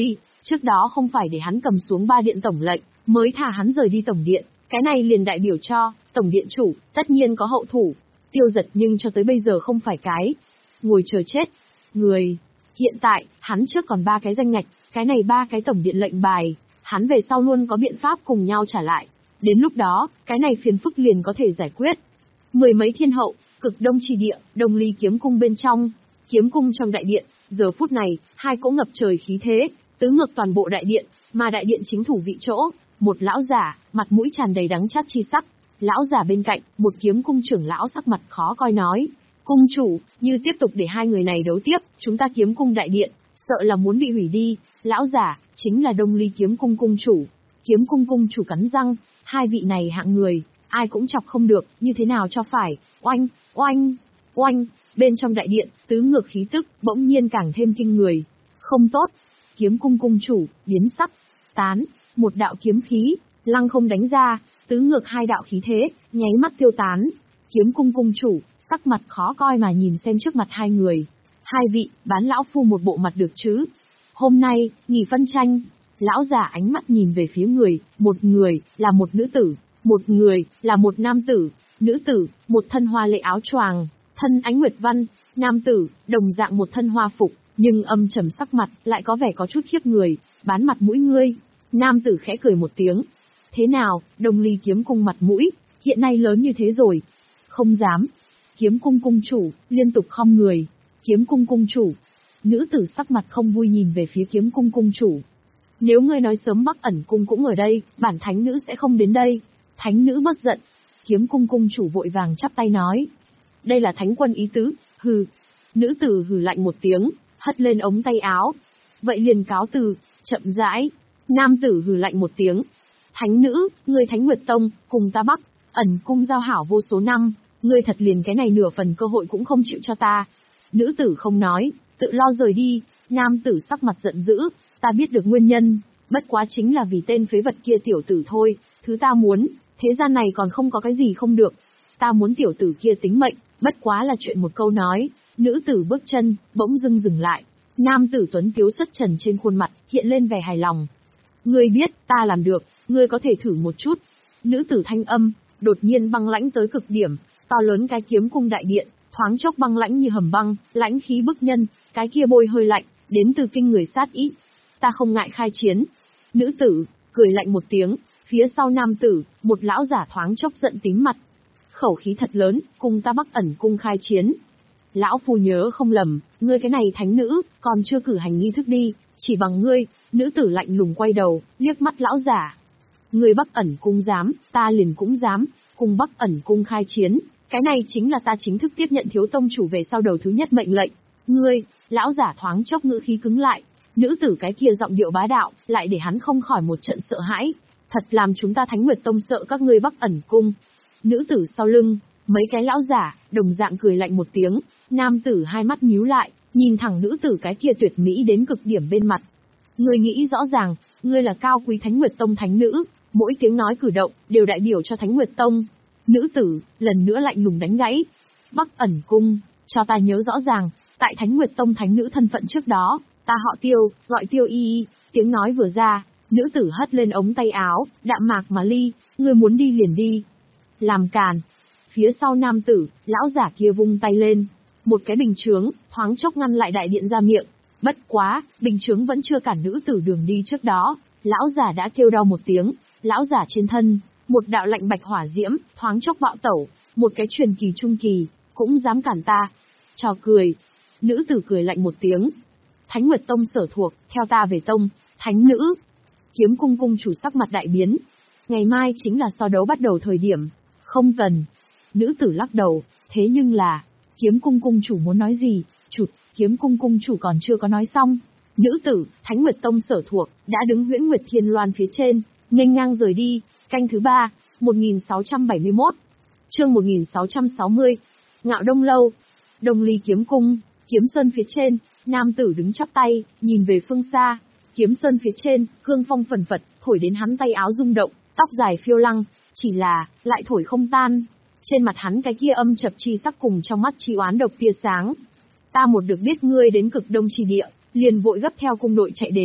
Trước đó không phải để hắn cầm xuống ba điện tổng lệnh, mới thả hắn rời đi tổng điện, cái này liền đại biểu cho, tổng điện chủ, tất nhiên có hậu thủ. Tiêu Giật nhưng cho tới bây giờ không phải cái ngồi chờ chết. Người, hiện tại, hắn trước còn ba cái danh ngạch, cái này ba cái tổng điện lệnh bài, hắn về sau luôn có biện pháp cùng nhau trả lại. Đến lúc đó, cái này phiền phức liền có thể giải quyết. Mười mấy thiên hậu, cực đông chi địa, Đông Ly kiếm cung bên trong, kiếm cung trong đại điện, giờ phút này, hai cỗ ngập trời khí thế, tứ ngược toàn bộ đại điện, mà đại điện chính thủ vị chỗ, một lão giả, mặt mũi tràn đầy đắng chát chi sắc. Lão giả bên cạnh, một kiếm cung trưởng lão sắc mặt khó coi nói: "Cung chủ, như tiếp tục để hai người này đấu tiếp, chúng ta kiếm cung đại điện, sợ là muốn bị hủy đi." Lão giả, chính là Đông Ly kiếm cung cung chủ. Kiếm cung cung chủ cắn răng, hai vị này hạng người, ai cũng chọc không được, như thế nào cho phải. Oanh, oanh, oanh, bên trong đại điện, tứ ngược khí tức, bỗng nhiên càng thêm kinh người. Không tốt. Kiếm cung cung chủ, biến sắc, tán, một đạo kiếm khí, lăng không đánh ra, tứ ngược hai đạo khí thế, nháy mắt tiêu tán. Kiếm cung cung chủ, sắc mặt khó coi mà nhìn xem trước mặt hai người. Hai vị, bán lão phu một bộ mặt được chứ? Hôm nay, nghỉ phân tranh. Lão giả ánh mắt nhìn về phía người, một người, là một nữ tử, một người, là một nam tử. Nữ tử, một thân hoa lệ áo choàng, thân ánh nguyệt văn, nam tử, đồng dạng một thân hoa phục, nhưng âm trầm sắc mặt, lại có vẻ có chút khiếp người, bán mặt mũi ngươi. Nam tử khẽ cười một tiếng. Thế nào, Đông Ly kiếm cung mặt mũi, hiện nay lớn như thế rồi. Không dám. Kiếm cung cung chủ, liên tục khom người. Kiếm cung cung chủ. Nữ tử sắc mặt không vui nhìn về phía kiếm cung cung chủ. Nếu ngươi nói sớm Bắc ẩn cung cũng ở đây, bản thánh nữ sẽ không đến đây. Thánh nữ bất giận. Kiếm cung cung chủ vội vàng chắp tay nói. Đây là thánh quân ý tứ, hừ. Nữ tử hừ lạnh một tiếng, hất lên ống tay áo. Vậy liền cáo từ, chậm rãi. Nam tử hừ lạnh một tiếng. Thánh nữ, ngươi Thánh Nguyệt Tông, cùng ta Bắc ẩn cung giao hảo vô số năm, ngươi thật liền cái này nửa phần cơ hội cũng không chịu cho ta. Nữ tử không nói, tự lo rời đi. Nam tử sắc mặt giận dữ, ta biết được nguyên nhân, bất quá chính là vì tên phế vật kia tiểu tử thôi, thứ ta muốn, thế gian này còn không có cái gì không được. Ta muốn tiểu tử kia tính mệnh, bất quá là chuyện một câu nói. Nữ tử bước chân, bỗng dưng dừng lại. Nam tử tuấn tiếu xuất trần trên khuôn mặt, hiện lên vẻ hài lòng. Ngươi biết, ta làm được, ngươi có thể thử một chút. Nữ tử thanh âm, đột nhiên băng lãnh tới cực điểm, to lớn cái kiếm cung đại điện, thoáng chốc băng lãnh như hầm băng, lãnh khí bức nhân, cái kia bôi hơi lạnh, đến từ kinh người sát ý. Ta không ngại khai chiến. Nữ tử, cười lạnh một tiếng, phía sau nam tử, một lão giả thoáng chốc giận tím mặt. Khẩu khí thật lớn, cùng ta Bắc ẩn cung khai chiến. Lão phu nhớ không lầm, ngươi cái này thánh nữ, còn chưa cử hành nghi thức đi, chỉ bằng ngươi. Nữ tử lạnh lùng quay đầu, liếc mắt lão giả. Ngươi Bắc ẩn cung dám, ta liền cũng dám, cùng Bắc ẩn cung khai chiến. Cái này chính là ta chính thức tiếp nhận thiếu tông chủ về sau đầu thứ nhất mệnh lệnh. Ngươi, lão giả thoáng chốc ngữ khí cứng lại. Nữ tử cái kia giọng điệu bá đạo, lại để hắn không khỏi một trận sợ hãi. Thật làm chúng ta Thánh Nguyệt Tông sợ các ngươi Bắc ẩn cung. Nữ tử sau lưng, mấy cái lão giả, đồng dạng cười lạnh một tiếng. Nam tử hai mắt nhíu lại, nhìn thẳng nữ tử cái kia tuyệt mỹ đến cực điểm bên mặt. Ngươi nghĩ rõ ràng, ngươi là cao quý Thánh Nguyệt Tông thánh nữ, mỗi tiếng nói cử động, đều đại biểu cho Thánh Nguyệt Tông. Nữ tử, lần nữa lạnh lùng đánh gãy. Bắc ẩn cung, cho ta nhớ rõ ràng, tại Thánh Nguyệt Tông thánh nữ thân phận trước đó, ta họ Tiêu, gọi Tiêu y y. Tiếng nói vừa ra, nữ tử hất lên ống tay áo, đạm mạc mà ly, ngươi muốn đi liền đi. Làm càn. Phía sau nam tử, lão giả kia vung tay lên. Một cái bình chướng, thoáng chốc ngăn lại đại điện ra miệng. Bất quá, bình chướng vẫn chưa cản nữ tử đường đi trước đó. Lão giả đã kêu đau một tiếng, lão giả trên thân, một đạo lạnh bạch hỏa diễm, thoáng chốc bạo tẩu, một cái truyền kỳ trung kỳ, cũng dám cản ta. Trò cười. Nữ tử cười lạnh một tiếng. Thánh Nguyệt Tông sở thuộc, theo ta về tông, thánh nữ. Kiếm cung cung chủ sắc mặt đại biến. Ngày mai chính là so đấu bắt đầu thời điểm. Không cần. Nữ tử lắc đầu, thế nhưng là, kiếm cung cung chủ muốn nói gì, chụt, kiếm cung cung chủ còn chưa có nói xong. Nữ tử, Thánh Nguyệt Tông sở thuộc, đã đứng Huyễn Nguyệt Thiên Loan phía trên, nghênh ngang rời đi. Canh thứ ba, một nghìn sáu trăm bảy mươi mốt. Chương một nghìn sáu trăm sáu mươi. Ngạo Đông Lâu. Đông Ly kiếm cung, kiếm sơn phía trên, nam tử đứng chắp tay, nhìn về phương xa. Kiếm sơn phía trên, cương phong phần phật, thổi đến hắn tay áo rung động, tóc dài phiêu lăng, chỉ là, lại thổi không tan. Trên mặt hắn cái kia âm chập chi sắc cùng trong mắt chi oán độc tia sáng. Ta một được biết ngươi đến cực đông chi địa, liền vội gấp theo cung đội chạy đến,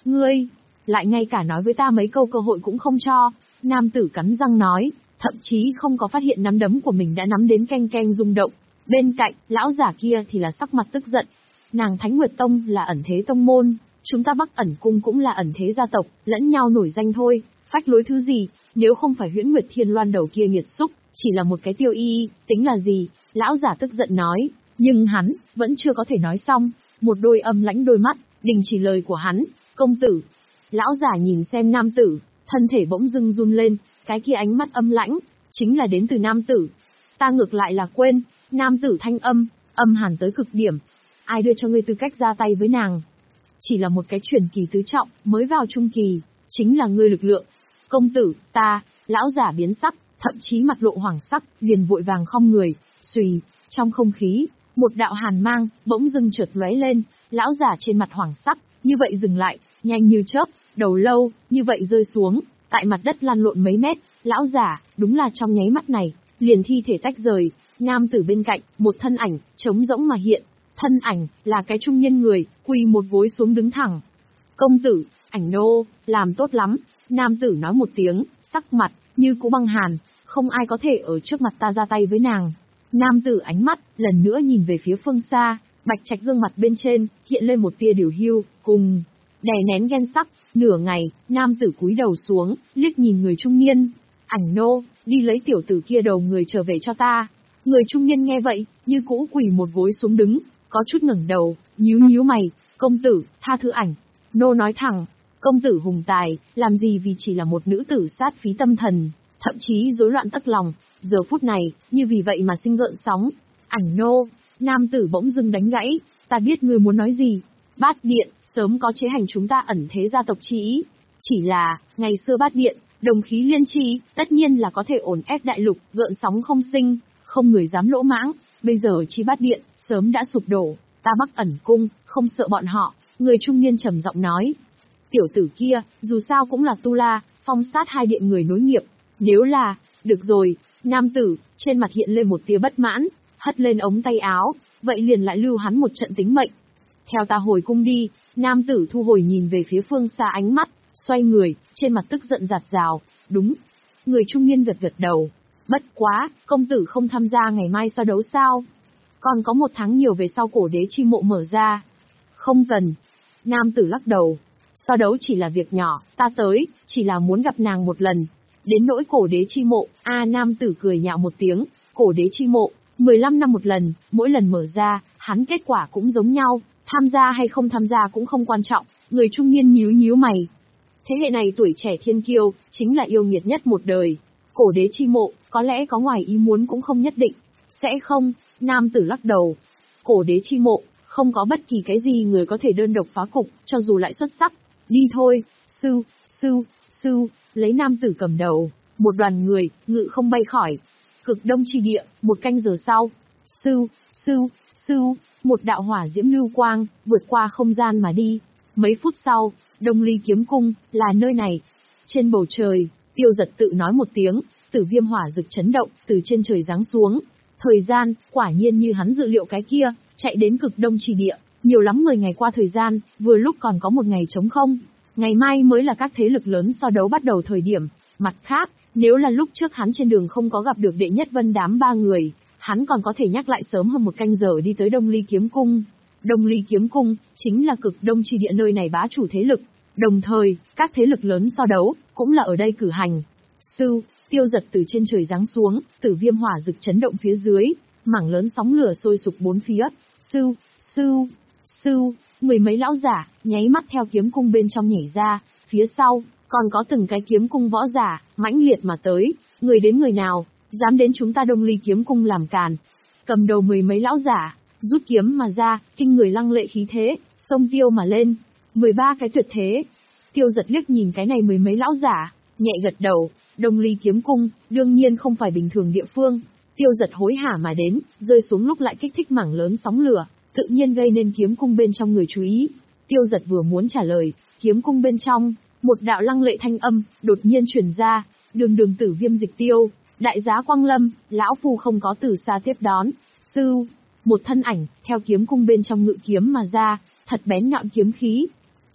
Ngươi, lại ngay cả nói với ta mấy câu cơ hội cũng không cho. Nam tử cắn răng nói, thậm chí không có phát hiện nắm đấm của mình đã nắm đến keng keng rung động. Bên cạnh, lão giả kia thì là sắc mặt tức giận. Nàng Thánh Nguyệt Tông là ẩn thế tông môn, chúng ta Bắc Ẩn Cung cũng là ẩn thế gia tộc, lẫn nhau nổi danh thôi, phách lối thứ gì, nếu không phải Huyễn Nguyệt Thiên Loan đầu kia nghiệt xúc, chỉ là một cái tiêu y, tính là gì? Lão giả tức giận nói, nhưng hắn vẫn chưa có thể nói xong, một đôi âm lãnh đôi mắt đình chỉ lời của hắn. Công tử. Lão giả nhìn xem nam tử, thân thể bỗng dưng run lên, cái kia ánh mắt âm lãnh chính là đến từ nam tử. Ta ngược lại là quên, nam tử thanh âm âm hàn tới cực điểm. Ai đưa cho ngươi tư cách ra tay với nàng? Chỉ là một cái chuyển kỳ tứ trọng, mới vào trung kỳ, chính là ngươi lực lượng. Công tử, ta. Lão giả biến sắc, thậm chí mặt lộ hoảng sắc, liền vội vàng khom người. Xùy, trong không khí, một đạo hàn mang bỗng dưng chợt lóe lên, lão giả trên mặt hoảng sắc, như vậy dừng lại, nhanh như chớp, đầu lâu như vậy rơi xuống, tại mặt đất lăn lộn mấy mét. Lão giả, đúng là trong nháy mắt này, liền thi thể tách rời. Nam tử bên cạnh, một thân ảnh trống rỗng mà hiện. Thân ảnh là cái trung niên người, quỳ một gối xuống đứng thẳng. Công tử, ảnh nô, làm tốt lắm. Nam tử nói một tiếng, sắc mặt như cũ băng hàn, không ai có thể ở trước mặt ta ra tay với nàng. Nam tử ánh mắt lần nữa nhìn về phía phương xa, bạch trạch gương mặt bên trên hiện lên một tia điều hưu, cùng đè nén ghen sắc. Nửa ngày, nam tử cúi đầu xuống, liếc nhìn người trung niên. Ảnh nô, đi lấy tiểu tử kia đầu người trở về cho ta. Người trung niên nghe vậy, như cũ quỳ một gối xuống đứng, có chút ngẩng đầu, nhíu nhíu mày. Công tử, tha thứ ảnh. Nô nói thẳng, công tử hùng tài, làm gì vì chỉ là một nữ tử sát phí tâm thần, thậm chí rối loạn tất lòng, giờ phút này, như vì vậy mà sinh gợn sóng. Ảnh nô, nam tử bỗng dưng đánh gãy, ta biết ngươi muốn nói gì. Bát điện, sớm có chế hành chúng ta ẩn thế gia tộc chi ý. Chỉ là, ngày xưa bát điện, đồng khí liên chi, tất nhiên là có thể ổn ép đại lục, gợn sóng không sinh, không người dám lỗ mãng. Bây giờ chi bát điện, sớm đã sụp đổ, ta Bắc Ẩn Cung, không sợ bọn họ. Người trung niên trầm giọng nói. Tiểu tử kia, dù sao cũng là tu la, phong sát hai điện người nối nghiệp. Nếu là, được rồi, nam tử, trên mặt hiện lên một tia bất mãn, hất lên ống tay áo, vậy liền lại lưu hắn một trận tính mệnh. Theo ta hồi cung đi. Nam tử thu hồi nhìn về phía phương xa ánh mắt, xoay người, trên mặt tức giận giạt rào. Đúng. Người trung niên gật gật đầu. Bất quá, công tử không tham gia ngày mai so đấu sao? Còn có một tháng nhiều về sau cổ đế chi mộ mở ra. Không cần. Nam tử lắc đầu. So đấu chỉ là việc nhỏ, ta tới, chỉ là muốn gặp nàng một lần. Đến nỗi cổ đế chi mộ, a nam tử cười nhạo một tiếng, cổ đế chi mộ, mười lăm năm một lần, mỗi lần mở ra, hắn kết quả cũng giống nhau, tham gia hay không tham gia cũng không quan trọng. Người trung niên nhíu nhíu mày. Thế hệ này tuổi trẻ thiên kiêu, chính là yêu nghiệt nhất một đời. Cổ đế chi mộ, có lẽ có ngoài ý muốn cũng không nhất định. Sẽ không, nam tử lắc đầu. Cổ đế chi mộ, không có bất kỳ cái gì người có thể đơn độc phá cục, cho dù lại xuất sắc. Đi thôi, sư, sư, sư, lấy nam tử cầm đầu, một đoàn người, ngự không bay khỏi. Cực đông chi địa, một canh giờ sau. Sư, sư, sư, một đạo hỏa diễm lưu quang, vượt qua không gian mà đi. Mấy phút sau, Đông Ly Kiếm Cung, là nơi này. Trên bầu trời, Tiêu Giật tự nói một tiếng, tử viêm hỏa rực chấn động, từ trên trời giáng xuống. Thời gian, quả nhiên như hắn dự liệu cái kia, chạy đến cực đông chi địa. Nhiều lắm mười ngày qua thời gian, vừa lúc còn có một ngày trống không. Ngày mai mới là các thế lực lớn so đấu bắt đầu thời điểm. Mặt khác, nếu là lúc trước hắn trên đường không có gặp được đệ nhất vân đám ba người, hắn còn có thể nhắc lại sớm hơn một canh giờ đi tới Đông Ly Kiếm Cung. Đông Ly Kiếm Cung, chính là cực đông chi địa nơi này bá chủ thế lực. Đồng thời, các thế lực lớn so đấu, cũng là ở đây cử hành. Sư, Tiêu Giật từ trên trời giáng xuống, tử viêm hỏa rực chấn động phía dưới, mảng lớn sóng lửa sôi sục bốn phía. Sư, sư, sư, mười mấy lão giả, nháy mắt theo kiếm cung bên trong nhảy ra, phía sau, còn có từng cái kiếm cung võ giả, mãnh liệt mà tới, người đến người nào, dám đến chúng ta Đông Ly Kiếm Cung làm càn. Cầm đầu mười mấy lão giả, rút kiếm mà ra, kinh người lăng lệ khí thế, xông tiêu mà lên. mười ba cái tuyệt thế. Tiêu Giật liếc nhìn cái này mười mấy lão giả, nhẹ gật đầu, Đông Ly Kiếm Cung, đương nhiên không phải bình thường địa phương. Tiêu Giật hối hả mà đến, rơi xuống lúc lại kích thích mảng lớn sóng lửa, tự nhiên gây nên kiếm cung bên trong người chú ý. Tiêu Giật vừa muốn trả lời, kiếm cung bên trong, một đạo lăng lệ thanh âm, đột nhiên truyền ra, đường đường tử viêm dịch tiêu, đại giá Quang Lâm, lão phu không có từ xa tiếp đón. Sư, một thân ảnh, theo kiếm cung bên trong ngự kiếm mà ra, thật bén nhọn kiếm khí.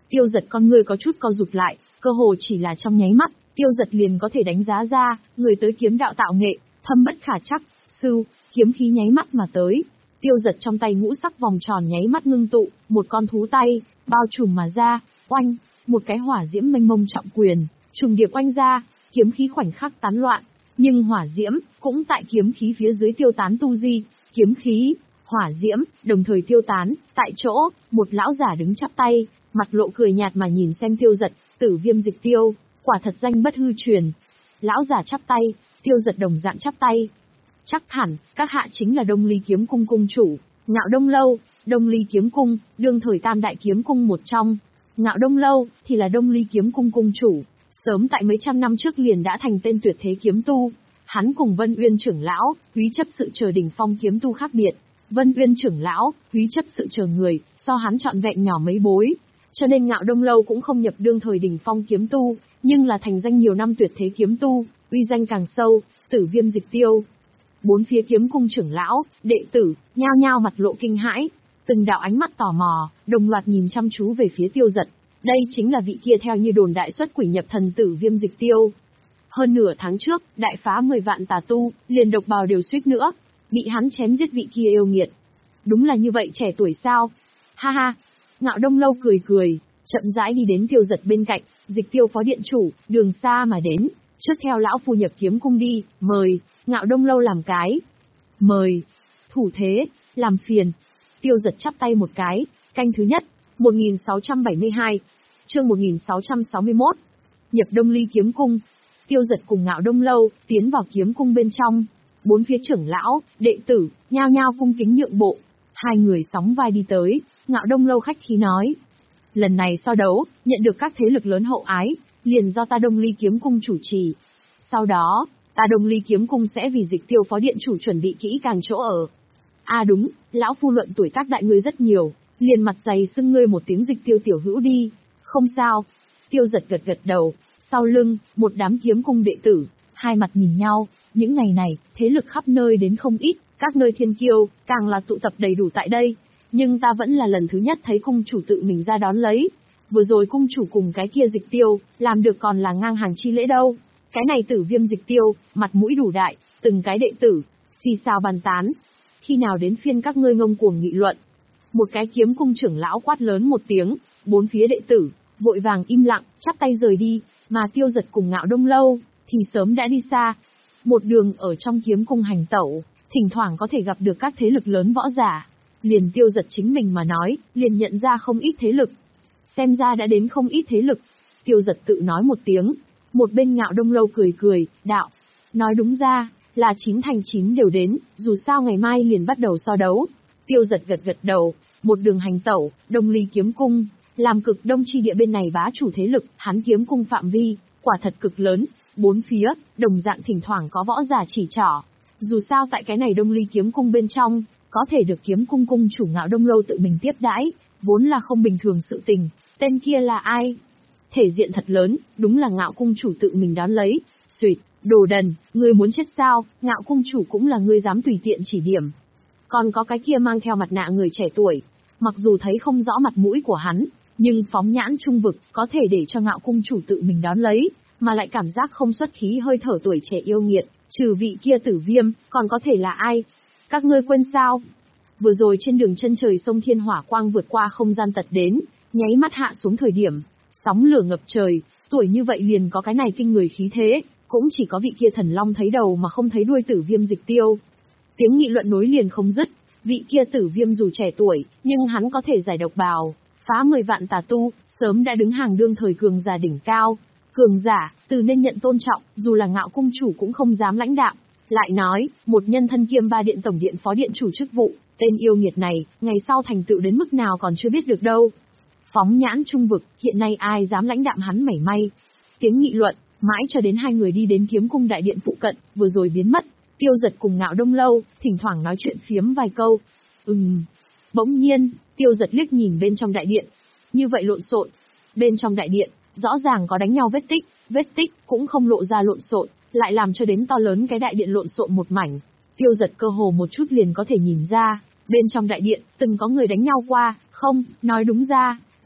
Tiêu Giật con ngươi có chút co rụt lại, cơ hồ chỉ là trong nháy mắt, Tiêu Giật liền có thể đánh giá ra, người tới kiếm đạo tạo nghệ, thâm bất khả trắc, sư, kiếm khí nháy mắt mà tới. Tiêu Giật trong tay ngũ sắc vòng tròn nháy mắt ngưng tụ, một con thú tay, bao trùm mà ra, oanh, một cái hỏa diễm mênh mông trọng quyền, trùng điệp oanh ra, kiếm khí khoảnh khắc tán loạn, nhưng hỏa diễm cũng tại kiếm khí phía dưới tiêu tán tu di, kiếm khí, hỏa diễm đồng thời tiêu tán, tại chỗ, một lão giả đứng chắp tay, mặt lộ cười nhạt mà nhìn xem Tiêu Giật, Tử Viêm Dịch Tiêu, quả thật danh bất hư truyền. Lão giả chắp tay, Tiêu Giật đồng dạng chắp tay. Chắc hẳn, các hạ chính là Đông Ly Kiếm Cung cung chủ, Ngạo Đông Lâu. Đông Ly Kiếm Cung, đương thời tam đại kiếm cung một trong. Ngạo Đông Lâu thì là Đông Ly Kiếm Cung cung chủ, sớm tại mấy trăm năm trước liền đã thành tên tuyệt thế kiếm tu. Hắn cùng Vân Uyên trưởng lão, Húy chấp sự chờ đỉnh phong kiếm tu khác biệt. Vân Uyên trưởng lão, Húy chấp sự chờ người, so hắn trọn vẹn nhỏ mấy bối. Cho nên Ngạo Đông Lâu cũng không nhập đương thời đỉnh phong kiếm tu, nhưng là thành danh nhiều năm tuyệt thế kiếm tu, uy danh càng sâu, Tử Viêm Dịch Tiêu. Bốn phía kiếm cung trưởng lão, đệ tử, nhao nhao mặt lộ kinh hãi, từng đạo ánh mắt tò mò, đồng loạt nhìn chăm chú về phía Tiêu Giật. Đây chính là vị kia theo như đồn đại xuất quỷ nhập thần Tử Viêm Dịch Tiêu. Hơn nửa tháng trước, đại phá mười vạn tà tu, liền độc bào đều suýt nữa, bị hắn chém giết vị kia yêu nghiệt. Đúng là như vậy trẻ tuổi sao? Ha ha! Ngạo Đông Lâu cười cười, chậm rãi đi đến Tiêu Giật bên cạnh, Dịch Tiêu phó điện chủ, đường xa mà đến, trước theo lão phu nhập kiếm cung đi, mời. Ngạo Đông Lâu làm cái. Mời. Thủ thế, làm phiền. Tiêu Giật chắp tay một cái, canh thứ nhất, một nghìn sáu trăm bảy mươi hai, chương một nghìn sáu trăm sáu mươi mốt. Nhập Đông Ly Kiếm Cung. Tiêu Giật cùng Ngạo Đông Lâu, tiến vào kiếm cung bên trong. Bốn phía trưởng lão, đệ tử, nhao nhao cung kính nhượng bộ. Hai người sóng vai đi tới, Ngạo Đông Lâu khách khí nói. Lần này so đấu, nhận được các thế lực lớn hậu ái, liền do ta Đông Ly Kiếm Cung chủ trì. Sau đó, ta Đông Ly Kiếm Cung sẽ vì Dịch Tiêu phó điện chủ chuẩn bị kỹ càng chỗ ở. À đúng, lão phu luận tuổi tác đại ngươi rất nhiều, liền mặt dày xưng ngươi một tiếng Dịch Tiêu tiểu hữu đi. Không sao. Tiêu Giật gật gật đầu, sau lưng, một đám kiếm cung đệ tử, hai mặt nhìn nhau, những ngày này, thế lực khắp nơi đến không ít, các nơi thiên kiêu, càng là tụ tập đầy đủ tại đây. Nhưng ta vẫn là lần thứ nhất thấy cung chủ tự mình ra đón lấy. Vừa rồi cung chủ cùng cái kia Dịch Tiêu, làm được còn là ngang hàng chi lễ đâu. Cái này Tử Viêm Dịch Tiêu, mặt mũi đủ đại, từng cái đệ tử, xì xào bàn tán. Khi nào đến phiên các ngươi ngông cuồng nghị luận? Một cái kiếm cung trưởng lão quát lớn một tiếng, bốn phía đệ tử, vội vàng im lặng, chắp tay rời đi, mà Tiêu Giật cùng Ngạo Đông Lâu, thì sớm đã đi xa. Một đường ở trong kiếm cung hành tẩu, thỉnh thoảng có thể gặp được các thế lực lớn võ giả. Liền Tiêu Giật chính mình mà nói, liền nhận ra không ít thế lực. Xem ra đã đến không ít thế lực. Tiêu Giật tự nói một tiếng. Một bên Ngạo Đông Lâu cười cười, đạo. Nói đúng ra, là chín thành chín đều đến, dù sao ngày mai liền bắt đầu so đấu. Tiêu Giật gật gật đầu, một đường hành tẩu, Đông Ly Kiếm Cung, làm cực đông chi địa bên này bá chủ thế lực, hắn kiếm cung phạm vi, quả thật cực lớn, bốn phía, đồng dạng thỉnh thoảng có võ giả chỉ trỏ. Dù sao tại cái này Đông Ly Kiếm Cung bên trong, có thể được kiếm cung cung chủ Ngạo Đông Lâu tự mình tiếp đãi, vốn là không bình thường sự tình. Tên kia là ai? Thể diện thật lớn, đúng là Ngạo cung chủ tự mình đón lấy. Xuyệt, đồ đần, ngươi muốn chết sao? Ngạo cung chủ cũng là ngươi dám tùy tiện chỉ điểm. Còn có cái kia mang theo mặt nạ người trẻ tuổi, mặc dù thấy không rõ mặt mũi của hắn, nhưng phóng nhãn trung vực có thể để cho Ngạo cung chủ tự mình đón lấy, mà lại cảm giác không xuất khí hơi thở tuổi trẻ yêu nghiệt, trừ vị kia Tử Viêm, còn có thể là ai? Các ngươi quên sao? Vừa rồi trên đường chân trời sông Thiên Hỏa Quang vượt qua không gian tật đến, nháy mắt hạ xuống thời điểm, sóng lửa ngập trời, tuổi như vậy liền có cái này kinh người khí thế, cũng chỉ có vị kia thần long thấy đầu mà không thấy đuôi Tử Viêm Dịch Tiêu. Tiếng nghị luận nối liền không dứt, vị kia Tử Viêm dù trẻ tuổi, nhưng hắn có thể giải độc bào, phá mười vạn tà tu, sớm đã đứng hàng đương thời cường giả đỉnh cao. Cường giả, từ nên nhận tôn trọng, dù là Ngạo cung chủ cũng không dám lãnh đạm. Lại nói, một nhân thân kiêm ba điện tổng điện phó điện chủ chức vụ, tên yêu nghiệt này, ngày sau thành tựu đến mức nào còn chưa biết được đâu. Phóng nhãn trung vực, hiện nay ai dám lãnh đạm hắn mảy may. Tiếng nghị luận, mãi cho đến hai người đi đến kiếm cung đại điện phụ cận, vừa rồi biến mất. Tiêu Giật cùng Ngạo Đông Lâu, thỉnh thoảng nói chuyện phiếm vài câu. Ừm. Bỗng nhiên, Tiêu Giật liếc nhìn bên trong đại điện. Như vậy lộn xộn. Bên trong đại điện, rõ ràng có đánh nhau vết tích, vết tích cũng không lộ ra lộn xộn, lại làm cho đến to lớn cái đại điện lộn xộn một mảnh. Tiêu Giật cơ hồ một chút liền có thể nhìn ra, bên trong đại điện, từng có người đánh nhau qua, không, nói đúng ra,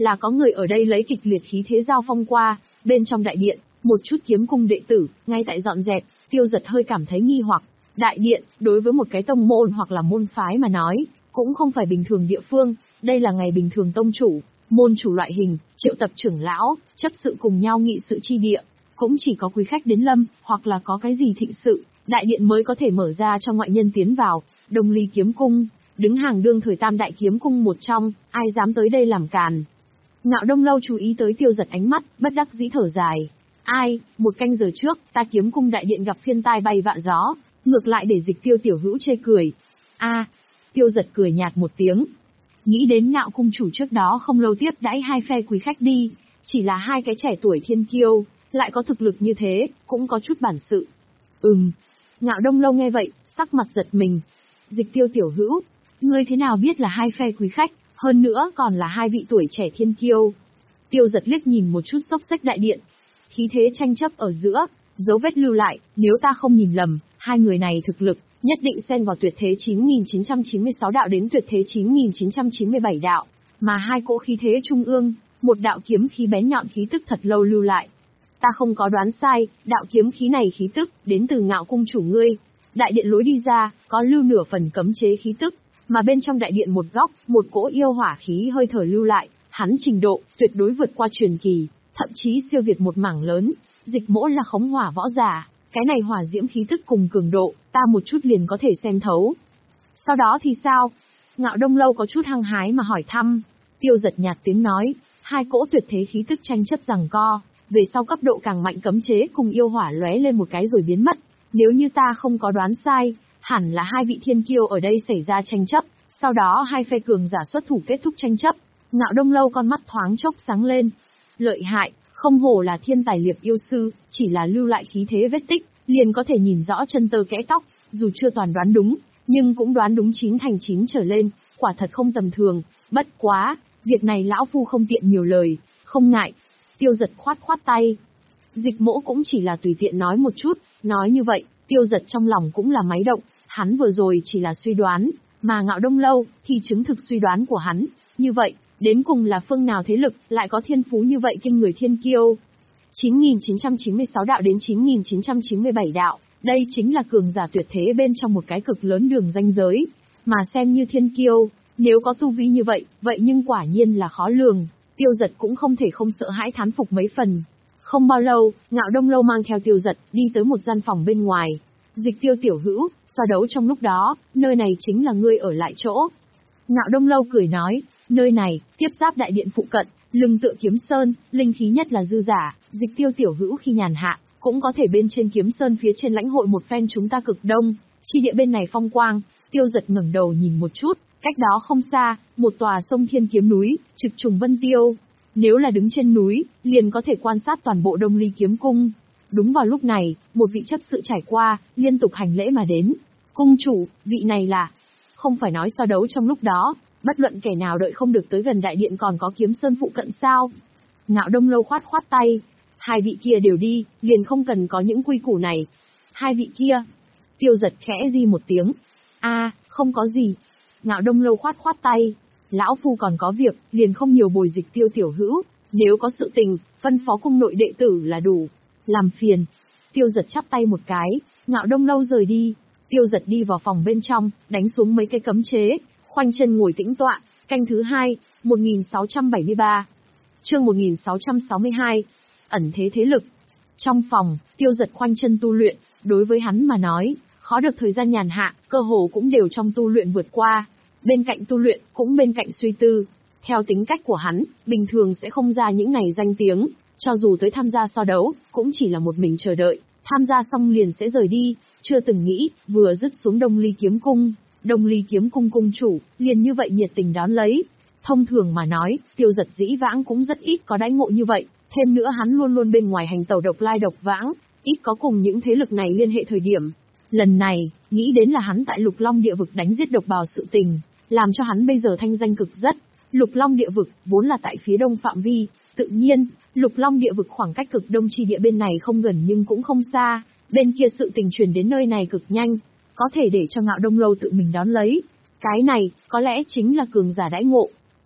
là có người ở đây lấy kịch liệt khí thế giao phong qua, bên trong đại điện, một chút kiếm cung đệ tử, ngay tại dọn dẹp, Tiêu Dật hơi cảm thấy nghi hoặc. Đại điện, đối với một cái tông môn hoặc là môn phái mà nói, cũng không phải bình thường địa phương, đây là ngày bình thường tông chủ, môn chủ loại hình, triệu tập trưởng lão, chấp sự cùng nhau nghị sự chi địa, cũng chỉ có quý khách đến lâm, hoặc là có cái gì thịnh sự, đại điện mới có thể mở ra cho ngoại nhân tiến vào. Đông Ly kiếm cung, đứng hàng đương thời tam đại kiếm cung một trong, ai dám tới đây làm càn. Ngạo Đông Lâu chú ý tới Tiêu Dật ánh mắt, bất đắc dĩ thở dài. Ai, một canh giờ trước, ta kiếm cung đại điện gặp phiên tai bay vạ gió, ngược lại để Dịch Tiêu tiểu hữu chê cười. A, Tiêu Dật cười nhạt một tiếng. Nghĩ đến Ngạo cung chủ trước đó không lâu tiếp đãi hai phe quý khách đi, chỉ là hai cái trẻ tuổi thiên kiêu, lại có thực lực như thế, cũng có chút bản sự. Ừm. Ngạo Đông Lâu nghe vậy, sắc mặt giật mình. Dịch Tiêu tiểu hữu, ngươi thế nào biết là hai phe quý khách, hơn nữa còn là hai vị tuổi trẻ thiên kiêu? Tiêu Dật liếc nhìn một chút xốc xếch đại điện. Khí thế tranh chấp ở giữa, dấu vết lưu lại, nếu ta không nhìn lầm, hai người này thực lực, nhất định xen vào tuyệt thế chín nghìn chín trăm chín mươi sáu đạo đến tuyệt thế chín nghìn chín trăm chín mươi bảy đạo, mà hai cỗ khí thế trung ương, một đạo kiếm khí bén nhọn khí tức thật lâu lưu lại. Ta không có đoán sai, đạo kiếm khí này khí tức, đến từ Ngạo cung chủ ngươi. Đại điện lối đi ra, có lưu nửa phần cấm chế khí tức, mà bên trong đại điện một góc, một cỗ yêu hỏa khí hơi thở lưu lại, hắn trình độ, tuyệt đối vượt qua truyền kỳ, thậm chí siêu việt một mảng lớn. Dịch Mỗ là khống hỏa võ giả, cái này hỏa diễm khí tức cùng cường độ, ta một chút liền có thể xem thấu. Sau đó thì sao? Ngạo Đông Lâu có chút hăng hái mà hỏi thăm. Tiêu Dật nhạt tiếng nói, hai cỗ tuyệt thế khí tức tranh chấp giằng co, về sau cấp độ càng mạnh cấm chế cùng yêu hỏa lóe lên một cái rồi biến mất. Nếu như ta không có đoán sai, hẳn là hai vị thiên kiêu ở đây xảy ra tranh chấp, sau đó hai phe cường giả xuất thủ kết thúc tranh chấp. Ngạo Đông Lâu con mắt thoáng chốc sáng lên. Lợi hại, không hổ là thiên tài liệp yêu sư, chỉ là lưu lại khí thế vết tích, liền có thể nhìn rõ chân tơ kẽ tóc, dù chưa toàn đoán đúng, nhưng cũng đoán đúng chín thành chín trở lên, quả thật không tầm thường. Bất quá, việc này lão phu không tiện nhiều lời, không ngại. Tiêu Dật khoát khoát tay. Dịch Mỗ cũng chỉ là tùy tiện nói một chút, nói như vậy, Tiêu Dật trong lòng cũng là máy động, hắn vừa rồi chỉ là suy đoán, mà Ngạo Đông Lâu thì chứng thực suy đoán của hắn. Như vậy, đến cùng là phương nào thế lực lại có thiên phú như vậy kinh người thiên kiêu? chín nghìn chín trăm chín mươi sáu đạo đến chín nghìn chín trăm chín mươi bảy đạo, đây chính là cường giả tuyệt thế bên trong một cái cực lớn đường ranh giới, mà xem như thiên kiêu, nếu có tu vi như vậy, vậy nhưng quả nhiên là khó lường. Tiêu Dật cũng không thể không sợ hãi thán phục mấy phần. Không bao lâu, Ngạo Đông Lâu mang theo Tiêu Dật đi tới một gian phòng bên ngoài. Dịch Tiêu tiểu hữu, so đấu trong lúc đó, nơi này chính là ngươi ở lại chỗ. Ngạo Đông Lâu cười nói, nơi này, tiếp giáp đại điện phụ cận, lưng tựa kiếm sơn, linh khí nhất là dư giả, Dịch Tiêu tiểu hữu khi nhàn hạ, cũng có thể bên trên kiếm sơn phía trên lãnh hội một phen chúng ta cực đông, chi địa bên này phong quang. Tiêu Dật ngẩng đầu nhìn một chút, cách đó không xa, một tòa sông Thiên Kiếm núi, trực trùng vân tiêu. Nếu là đứng trên núi, liền có thể quan sát toàn bộ Đông Ly kiếm cung. Đúng vào lúc này, một vị chấp sự trải qua, liên tục hành lễ mà đến. Cung chủ, vị này là... Không phải nói so đấu trong lúc đó, bất luận kẻ nào đợi không được tới gần đại điện còn có kiếm sơn phụ cận sao? Ngạo Đông Lâu khoát khoát tay. Hai vị kia đều đi, liền không cần có những quy củ này. Hai vị kia. Tiêu Dật khẽ di một tiếng. A, không có gì. Ngạo Đông Lâu khoát khoát tay. Lão phu còn có việc, liền không nhiều bồi Dịch Tiêu tiểu hữu. Nếu có sự tình, phân phó cung nội đệ tử là đủ. Làm phiền. Tiêu Dật chắp tay một cái, Ngạo Đông Lâu rời đi. Tiêu Dật đi vào phòng bên trong, đánh xuống mấy cái cấm chế, khoanh chân ngồi tĩnh tọa. Canh thứ hai, một nghìn sáu trăm bảy mươi ba. Chương một nghìn sáu trăm sáu mươi hai. Ẩn thế thế lực. Trong phòng, Tiêu Dật khoanh chân tu luyện, đối với hắn mà nói, khó được thời gian nhàn hạ, cơ hồ cũng đều trong tu luyện vượt qua. Bên cạnh tu luyện, cũng bên cạnh suy tư. Theo tính cách của hắn, bình thường sẽ không ra những này danh tiếng, cho dù tới tham gia so đấu, cũng chỉ là một mình chờ đợi, tham gia xong liền sẽ rời đi, chưa từng nghĩ, vừa dứt xuống Đông Ly kiếm cung, Đông Ly kiếm cung cung chủ, liền như vậy nhiệt tình đón lấy. Thông thường mà nói, Tiêu Dật dĩ vãng cũng rất ít có đãi ngộ như vậy, thêm nữa hắn luôn luôn bên ngoài hành tẩu độc lai độc vãng, ít có cùng những thế lực này liên hệ thời điểm. Lần này, nghĩ đến là hắn tại Lục Long địa vực đánh giết độc bào sự tình, làm cho hắn bây giờ thanh danh cực rất. Lục Long địa vực vốn là tại phía đông phạm vi, tự nhiên, Lục Long địa vực khoảng cách cực đông chi địa bên này không gần nhưng cũng không xa, bên kia sự tình truyền đến nơi này cực nhanh, có thể để cho Ngạo Đông Lâu tự mình đón lấy. Cái này, có lẽ chính là cường giả đãi ngộ.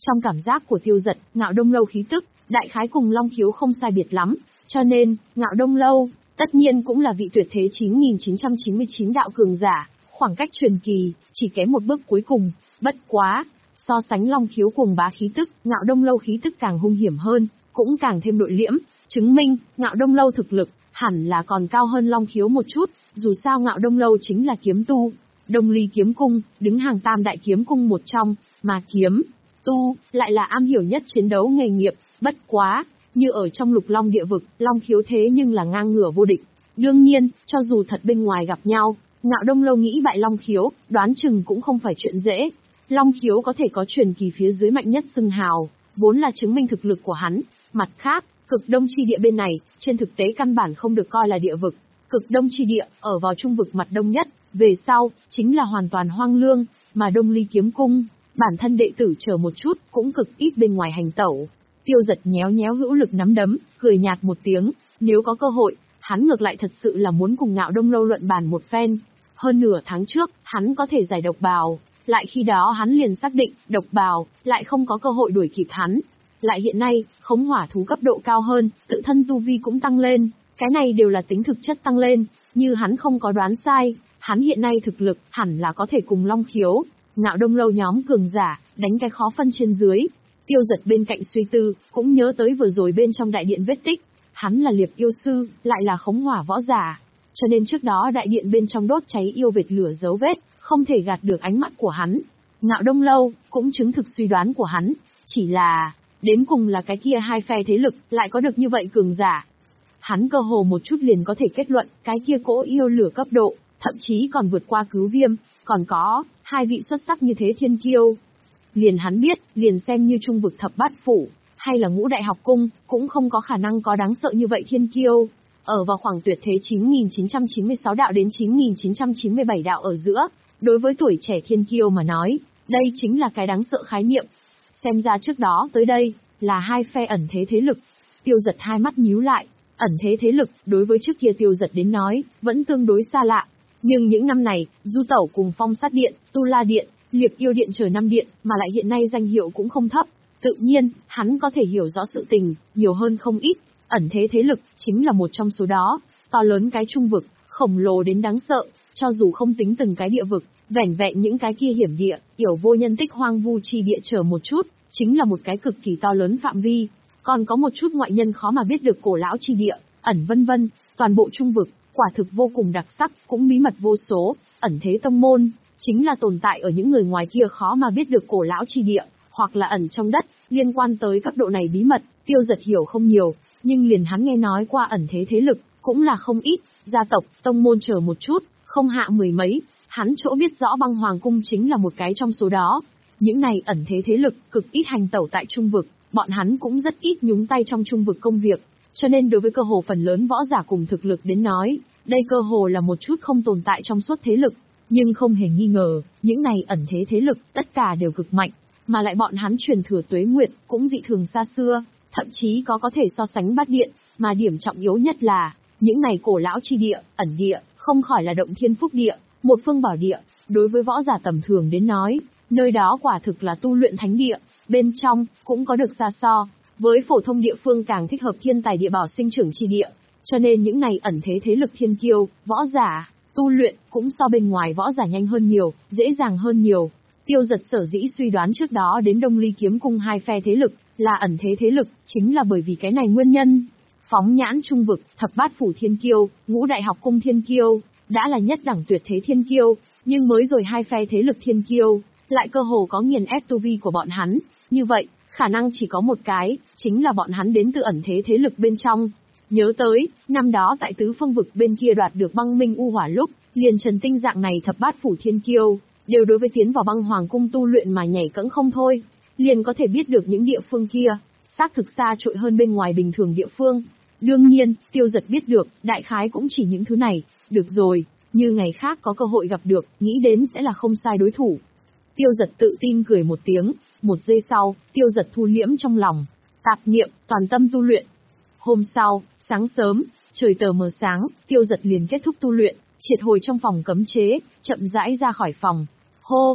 Trong cảm giác của Tiêu Dật, Ngạo Đông Lâu khí tức, đại khái cùng Long Khiếu không sai biệt lắm, cho nên, Ngạo Đông Lâu, tất nhiên cũng là vị tuyệt thế chín nghìn chín trăm chín mươi chín đạo cường giả, khoảng cách truyền kỳ, chỉ kém một bước cuối cùng, bất quá. So sánh Long Khiếu cùng bá khí tức, Ngạo Đông Lâu khí tức càng hung hiểm hơn, cũng càng thêm nội liễm, chứng minh, Ngạo Đông Lâu thực lực, hẳn là còn cao hơn Long Khiếu một chút, dù sao Ngạo Đông Lâu chính là kiếm tu. Đông Ly kiếm cung, đứng hàng tam đại kiếm cung một trong, mà kiếm tu, lại là am hiểu nhất chiến đấu nghề nghiệp, bất quá, như ở trong Lục Long địa vực, Long Khiếu thế nhưng là ngang ngửa vô địch. Đương nhiên, cho dù thật bên ngoài gặp nhau, Ngạo Đông Lâu nghĩ bại Long Khiếu, đoán chừng cũng không phải chuyện dễ. Long Khiếu có thể có truyền kỳ phía dưới mạnh nhất xưng hào, vốn là chứng minh thực lực của hắn. Mặt khác, cực đông chi địa bên này, trên thực tế căn bản không được coi là địa vực. Cực đông chi địa, ở vào trung vực mặt đông nhất, về sau, chính là hoàn toàn hoang lương, mà Đông Ly kiếm cung, bản thân đệ tử chờ một chút, cũng cực ít bên ngoài hành tẩu. Tiêu Dật nhéo nhéo hữu lực nắm đấm, cười nhạt một tiếng, nếu có cơ hội, hắn ngược lại thật sự là muốn cùng Ngạo Đông Lâu luận bàn một phen. Hơn nửa tháng trước, hắn có thể giải độc bào, lại khi đó hắn liền xác định, độc bào, lại không có cơ hội đuổi kịp hắn. Lại hiện nay, khống hỏa thú cấp độ cao hơn, tự thân tu vi cũng tăng lên, cái này đều là tính thực chất tăng lên, như hắn không có đoán sai, hắn hiện nay thực lực, hẳn là có thể cùng Long Khiếu, Ngạo Đông Lâu nhóm cường giả, đánh cái khó phân trên dưới. Tiêu Dật bên cạnh suy tư, cũng nhớ tới vừa rồi bên trong đại điện vết tích, hắn là liệp yêu sư, lại là khống hỏa võ giả, cho nên trước đó đại điện bên trong đốt cháy yêu vệt lửa dấu vết, không thể gạt được ánh mắt của hắn. Ngạo Đông Lâu, cũng chứng thực suy đoán của hắn, chỉ là, đến cùng là cái kia hai phe thế lực, lại có được như vậy cường giả. Hắn cơ hồ một chút liền có thể kết luận, cái kia cỗ yêu lửa cấp độ, thậm chí còn vượt qua Cứu Viêm, còn có, hai vị xuất sắc như thế thiên kiêu. Liền hắn biết, liền xem như trung vực thập bát phủ, hay là ngũ đại học cung, cũng không có khả năng có đáng sợ như vậy thiên kiêu. Ở vào khoảng tuyệt thế chín nghìn chín trăm chín mươi sáu đạo đến chín nghìn chín trăm chín mươi bảy đạo ở giữa, đối với tuổi trẻ thiên kiêu mà nói, đây chính là cái đáng sợ khái niệm. Xem ra trước đó tới đây, là hai phe ẩn thế thế lực. Tiêu Dật hai mắt nhíu lại, ẩn thế thế lực, đối với trước kia Tiêu Dật đến nói, vẫn tương đối xa lạ. Nhưng những năm này, Du Tẩu cùng Phong Sát Điện, Tu La Điện, Liệp Yêu Điện chờ năm điện, mà lại hiện nay danh hiệu cũng không thấp. Tự nhiên, hắn có thể hiểu rõ sự tình, nhiều hơn không ít. Ẩn thế thế lực, chính là một trong số đó. To lớn cái trung vực, khổng lồ đến đáng sợ, cho dù không tính từng cái địa vực, vẻn vẹn những cái kia hiểm địa, yểu vô nhân tích hoang vu chi địa chờ một chút, chính là một cái cực kỳ to lớn phạm vi. Còn có một chút ngoại nhân khó mà biết được cổ lão chi địa, ẩn vân vân, toàn bộ trung vực, quả thực vô cùng đặc sắc, cũng bí mật vô số, ẩn thế tông môn, chính là tồn tại ở những người ngoài kia khó mà biết được cổ lão chi địa, hoặc là ẩn trong đất, liên quan tới cấp độ này bí mật, Tiêu Dật hiểu không nhiều, nhưng liền hắn nghe nói qua ẩn thế thế lực, cũng là không ít, gia tộc, tông môn chờ một chút, không hạ mười mấy, hắn chỗ biết rõ băng hoàng cung chính là một cái trong số đó. Những này ẩn thế thế lực, cực ít hành tẩu tại trung vực, bọn hắn cũng rất ít nhúng tay trong trung vực công việc, cho nên đối với cơ hồ phần lớn võ giả cùng thực lực đến nói, đây cơ hồ là một chút không tồn tại trong suốt thế lực. Nhưng không hề nghi ngờ, những này ẩn thế thế lực, tất cả đều cực mạnh, mà lại bọn hắn truyền thừa tuế nguyệt, cũng dị thường xa xưa, thậm chí có có thể so sánh bát điện, mà điểm trọng yếu nhất là, những này cổ lão chi địa, ẩn địa, không khỏi là động thiên phúc địa, một phương bảo địa, đối với võ giả tầm thường đến nói, nơi đó quả thực là tu luyện thánh địa, bên trong, cũng có được xa so, với phổ thông địa phương càng thích hợp thiên tài địa bảo sinh trưởng chi địa, cho nên những này ẩn thế thế lực thiên kiêu, võ giả, tu luyện, cũng so bên ngoài võ giả nhanh hơn nhiều, dễ dàng hơn nhiều. Tiêu Dật sở dĩ suy đoán trước đó đến Đông Ly kiếm cung hai phe thế lực, là ẩn thế thế lực, chính là bởi vì cái này nguyên nhân. Phóng nhãn trung vực, thập bát phủ thiên kiêu, ngũ đại học cung thiên kiêu, đã là nhất đẳng tuyệt thế thiên kiêu, nhưng mới rồi hai phe thế lực thiên kiêu, lại cơ hồ có nghiền ép tu vi của bọn hắn, như vậy, khả năng chỉ có một cái, chính là bọn hắn đến từ ẩn thế thế lực bên trong. Nhớ tới, năm đó tại tứ phương vực bên kia đoạt được băng minh u hỏa lúc, liền trần tinh dạng này thập bát phủ thiên kiêu, đều đối với tiến vào băng hoàng cung tu luyện mà nhảy cẫng không thôi, liền có thể biết được những địa phương kia, xác thực xa trội hơn bên ngoài bình thường địa phương. Đương nhiên, Tiêu Dật biết được, đại khái cũng chỉ những thứ này, được rồi, như ngày khác có cơ hội gặp được, nghĩ đến sẽ là không sai đối thủ. Tiêu Dật tự tin cười một tiếng, một giây sau, Tiêu Dật thu liễm trong lòng, tạp niệm, toàn tâm tu luyện. Hôm sau, sáng sớm, trời tờ mờ sáng, Tiêu Dật liền kết thúc tu luyện, triệt hồi trong phòng cấm chế, chậm rãi ra khỏi phòng. Hô!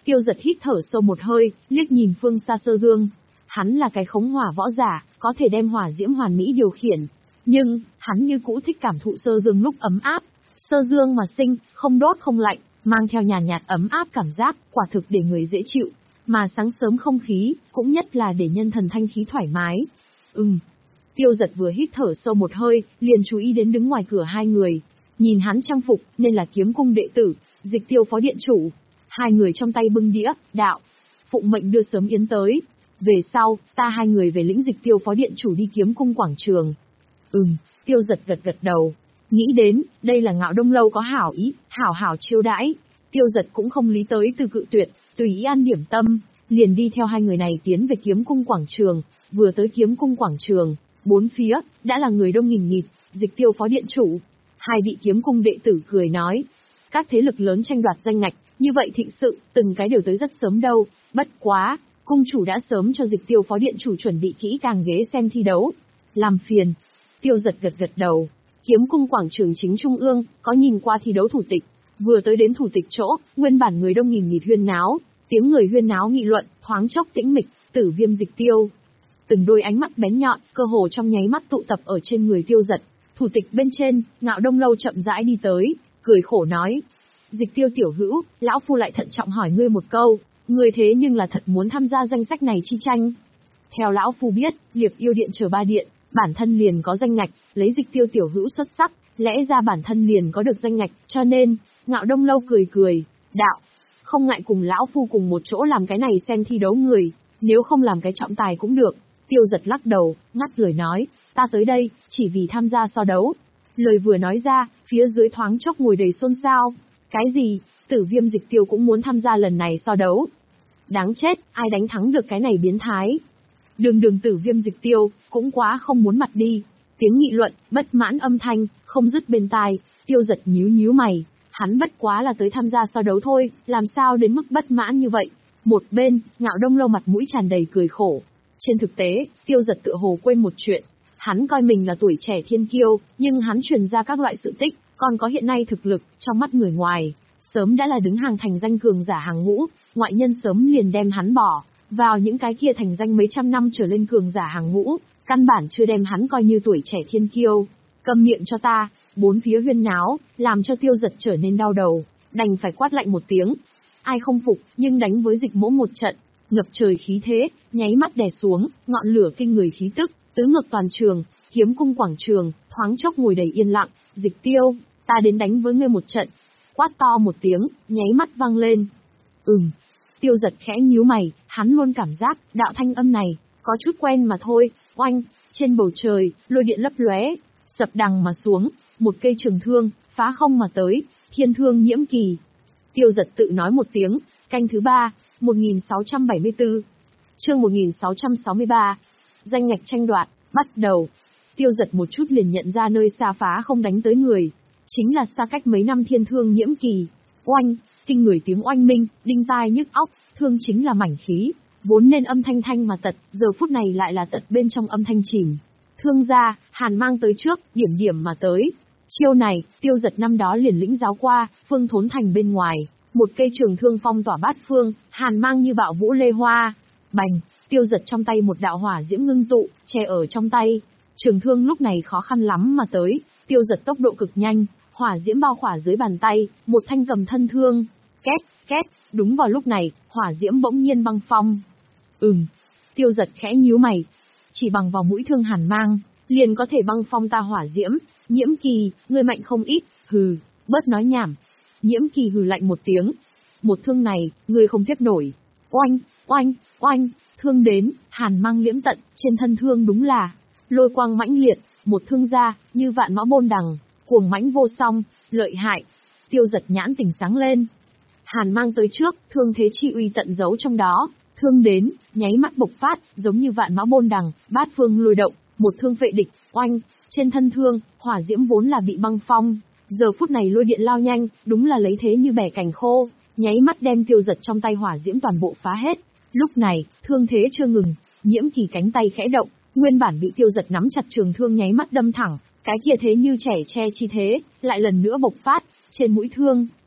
Tiêu Giật hít thở sâu một hơi, liếc nhìn phương xa Sơ Dương. Hắn là cái khống hỏa võ giả, có thể đem hỏa diễm hoàn mỹ điều khiển. Nhưng, hắn như cũ thích cảm thụ Sơ Dương lúc ấm áp. Sơ Dương mà sinh, không đốt không lạnh, mang theo nhàn nhạt, nhạt ấm áp cảm giác, quả thực để người dễ chịu. Mà sáng sớm không khí, cũng nhất là để nhân thần thanh khí thoải mái. Ừm. Tiêu Giật vừa hít thở sâu một hơi, liền chú ý đến đứng ngoài cửa hai người. Nhìn hắn trang phục, nên là kiếm cung đệ tử, Dịch Tiêu phó điện chủ. Hai người trong tay bưng đĩa, đạo. Phụng mệnh đưa sớm yến tới. Về sau, ta hai người về lĩnh Dịch Tiêu phó điện chủ đi kiếm cung quảng trường. Ừm, Tiêu Giật gật gật đầu. Nghĩ đến, đây là Ngạo Đông Lâu có hảo ý, hảo hảo chiêu đãi. Tiêu Giật cũng không lý tới từ cự tuyệt, tùy ý ăn điểm tâm, liền đi theo hai người này tiến về kiếm cung quảng trường. Vừa tới kiếm cung quảng trường, bốn phía, đã là người đông nghìn nghịt, Dịch Tiêu phó điện chủ. Hai vị kiếm cung đệ tử cười nói. Các thế lực lớn tranh đoạt danh ngạch, như vậy thịnh sự, từng cái đều tới rất sớm đâu, bất quá, cung chủ đã sớm cho Dịch Tiêu phó điện chủ chuẩn bị kỹ càng ghế xem thi đấu. Làm phiền. Tiêu Giật gật gật đầu. Kiếm cung quảng trường chính trung ương, có nhìn qua thi đấu thủ tịch. Vừa tới đến thủ tịch chỗ, nguyên bản người đông nghìn nghịt huyên náo, tiếng người huyên náo nghị luận, thoáng chốc tĩnh mịch, Tử Viêm Dịch Tiêu. Từng đôi ánh mắt bén nhọn, cơ hồ trong nháy mắt tụ tập ở trên người Tiêu Giật. Thủ tịch bên trên, Ngạo Đông Lâu chậm rãi đi tới, cười khổ nói. Dịch Tiêu tiểu hữu, lão phu lại thận trọng hỏi ngươi một câu, ngươi thế nhưng là thật muốn tham gia danh sách này chi tranh. Theo lão phu biết, Liệp Yêu Điện chờ ba điện, bản thân liền có danh ngạch, lấy Dịch Tiêu tiểu hữu xuất sắc, lẽ ra bản thân liền có được danh ngạch, cho nên, Ngạo Đông Lâu cười cười, đạo, không ngại cùng lão phu cùng một chỗ làm cái này xem thi đấu người, nếu không làm cái trọng tài cũng được. Tiêu Giật lắc đầu, ngắt lời nói, ta tới đây, chỉ vì tham gia so đấu. Lời vừa nói ra, phía dưới thoáng chốc ngồi đầy xôn xao. Cái gì, Tử Viêm Dịch Tiêu cũng muốn tham gia lần này so đấu. Đáng chết, ai đánh thắng được cái này biến thái. Đường đường Tử Viêm Dịch Tiêu, cũng quá không muốn mặt đi. Tiếng nghị luận, bất mãn âm thanh, không dứt bên tai. Tiêu Giật nhíu nhíu mày. Hắn bất quá là tới tham gia so đấu thôi, làm sao đến mức bất mãn như vậy. Một bên, Ngạo Đông Lâu mặt mũi tràn đầy cười khổ. Trên thực tế, Tiêu Giật tựa hồ quên một chuyện. Hắn coi mình là tuổi trẻ thiên kiêu, nhưng hắn truyền ra các loại sự tích, còn có hiện nay thực lực, trong mắt người ngoài, sớm đã là đứng hàng thành danh cường giả hàng ngũ, ngoại nhân sớm liền đem hắn bỏ vào những cái kia thành danh mấy trăm năm trở lên cường giả hàng ngũ, căn bản chưa đem hắn coi như tuổi trẻ thiên kiêu. Câm miệng cho ta, bốn phía huyên náo, làm cho Tiêu Giật trở nên đau đầu, đành phải quát lạnh một tiếng. Ai không phục, nhưng đánh với Dịch Mỗ một trận, ngập trời khí thế, nháy mắt đè xuống, ngọn lửa kinh người khí tức, tứ ngược toàn trường, kiếm cung quảng trường, thoáng chốc ngồi đầy yên lặng. Dịch Tiêu, ta đến đánh với ngươi một trận. Quát to một tiếng, nháy mắt vang lên. Ừm. Tiêu Giật khẽ nhíu mày, hắn luôn cảm giác, đạo thanh âm này, có chút quen mà thôi. Oanh, trên bầu trời, lôi điện lấp lóe, sập đằng mà xuống, một cây trường thương, phá không mà tới, thiên thương nhiễm kỳ. Tiêu Giật tự nói một tiếng, canh thứ ba, một nghìn sáu trăm bảy mươi tư. Chương một nghìn sáu trăm sáu mươi ba. Danh ngạch tranh đoạt, bắt đầu. Tiêu Giật một chút liền nhận ra nơi xa phá không đánh tới người. Chính là xa cách mấy năm thiên thương nhiễm kỳ. Oanh, kinh người tiếng oanh minh, đinh tai nhức óc, thương chính là mảnh khí. Vốn nên âm thanh thanh mà tật, giờ phút này lại là tật bên trong âm thanh chìm. Thương ra, hàn mang tới trước, điểm điểm mà tới. Chiêu này, Tiêu Giật năm đó liền lĩnh giáo qua, phương thốn thành bên ngoài. Một cây trường thương phong tỏa bát phương, hàn mang như bạo vũ lê hoa. Bành, Tiêu Giật trong tay một đạo hỏa diễm ngưng tụ, che ở trong tay. Trường thương lúc này khó khăn lắm mà tới, Tiêu Giật tốc độ cực nhanh, hỏa diễm bao khỏa dưới bàn tay, một thanh cầm thân thương. Két, két, đúng vào lúc này, hỏa diễm bỗng nhiên băng phong. Ừm, Tiêu Giật khẽ nhíu mày. Chỉ bằng vào mũi thương hàn mang, liền có thể băng phong ta hỏa diễm. Nhiễm Kỳ, ngươi mạnh không ít, hừ, bớt nói nhảm. Nhiễm Kỳ hừ lạnh một tiếng. Một thương này, ngươi không tiếp nổi. Oanh, oanh, oanh, thương đến, hàn mang liễm tận, trên thân thương đúng là lôi quang mãnh liệt, một thương ra, như vạn mã bôn đằng, cuồng mãnh vô song, lợi hại. Tiêu Giật nhãn tỉnh sáng lên. Hàn mang tới trước, thương thế chi uy tận giấu trong đó, thương đến, nháy mắt bộc phát, giống như vạn mã bôn đằng, bát phương lùi động, một thương vệ địch, oanh, trên thân thương, hỏa diễm vốn là bị băng phong, giờ phút này lôi điện lao nhanh, đúng là lấy thế như bẻ cành khô, nháy mắt đem Tiêu Giật trong tay hỏa diễm toàn bộ phá hết. Lúc này, thương thế chưa ngừng, Nhiễm Kỳ cánh tay khẽ động, nguyên bản bị Tiêu Giật nắm chặt trường thương nháy mắt đâm thẳng, cái kia thế như trẻ tre chi thế, lại lần nữa bộc phát, trên mũi thương,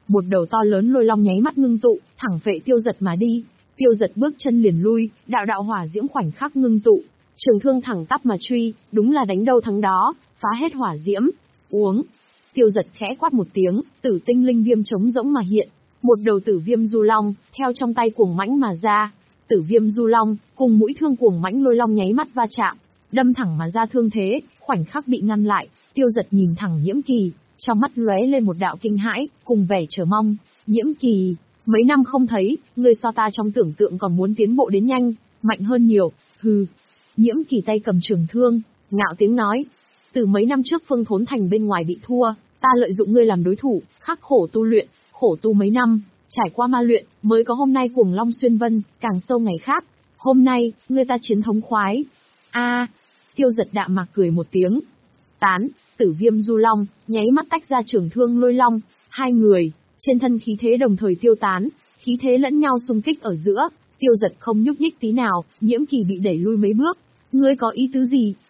Một đầu to lớn lôi long nháy mắt ngưng tụ, thẳng phệ Tiêu Giật mà đi. Tiêu Giật bước chân liền lui, đạo đạo hỏa diễm khoảnh khắc ngưng tụ, trường thương thẳng tắp mà truy, đúng là đánh đâu thắng đó, phá hết hỏa diễm. Uống. Tiêu Giật khẽ quát một tiếng, tử tinh linh viêm trống rỗng mà hiện, một đầu tử viêm du long, theo trong tay cuồng mãnh mà ra. Tử viêm du long, cùng mũi thương cuồng mãnh lôi long nháy mắt va chạm, đâm thẳng mà ra thương thế, khoảnh khắc bị ngăn lại. Tiêu Giật nhìn thẳng Nhiễm Kỳ, trong mắt lóe lên một đạo kinh hãi, cùng vẻ chờ mong. Nhiễm Kỳ, mấy năm không thấy, người so ta trong tưởng tượng còn muốn tiến bộ đến nhanh, mạnh hơn nhiều. Hừ. Nhiễm Kỳ tay cầm trường thương, ngạo tiếng nói. Từ mấy năm trước Phương Thốn Thành bên ngoài bị thua, ta lợi dụng ngươi làm đối thủ, khắc khổ tu luyện, khổ tu mấy năm, trải qua ma luyện, mới có hôm nay cuồng long xuyên vân, càng sâu ngày khác. Hôm nay, ngươi ta chiến thống khoái. A. Tiêu Giật đạm mạc cười một tiếng. Tán. Tử viêm du long, nháy mắt tách ra trường thương lôi long, hai người, trên thân khí thế đồng thời tiêu tán, khí thế lẫn nhau xung kích ở giữa. Tiêu Giật không nhúc nhích tí nào, Nhiễm Kỳ bị đẩy lui mấy bước. Ngươi có ý tứ gì?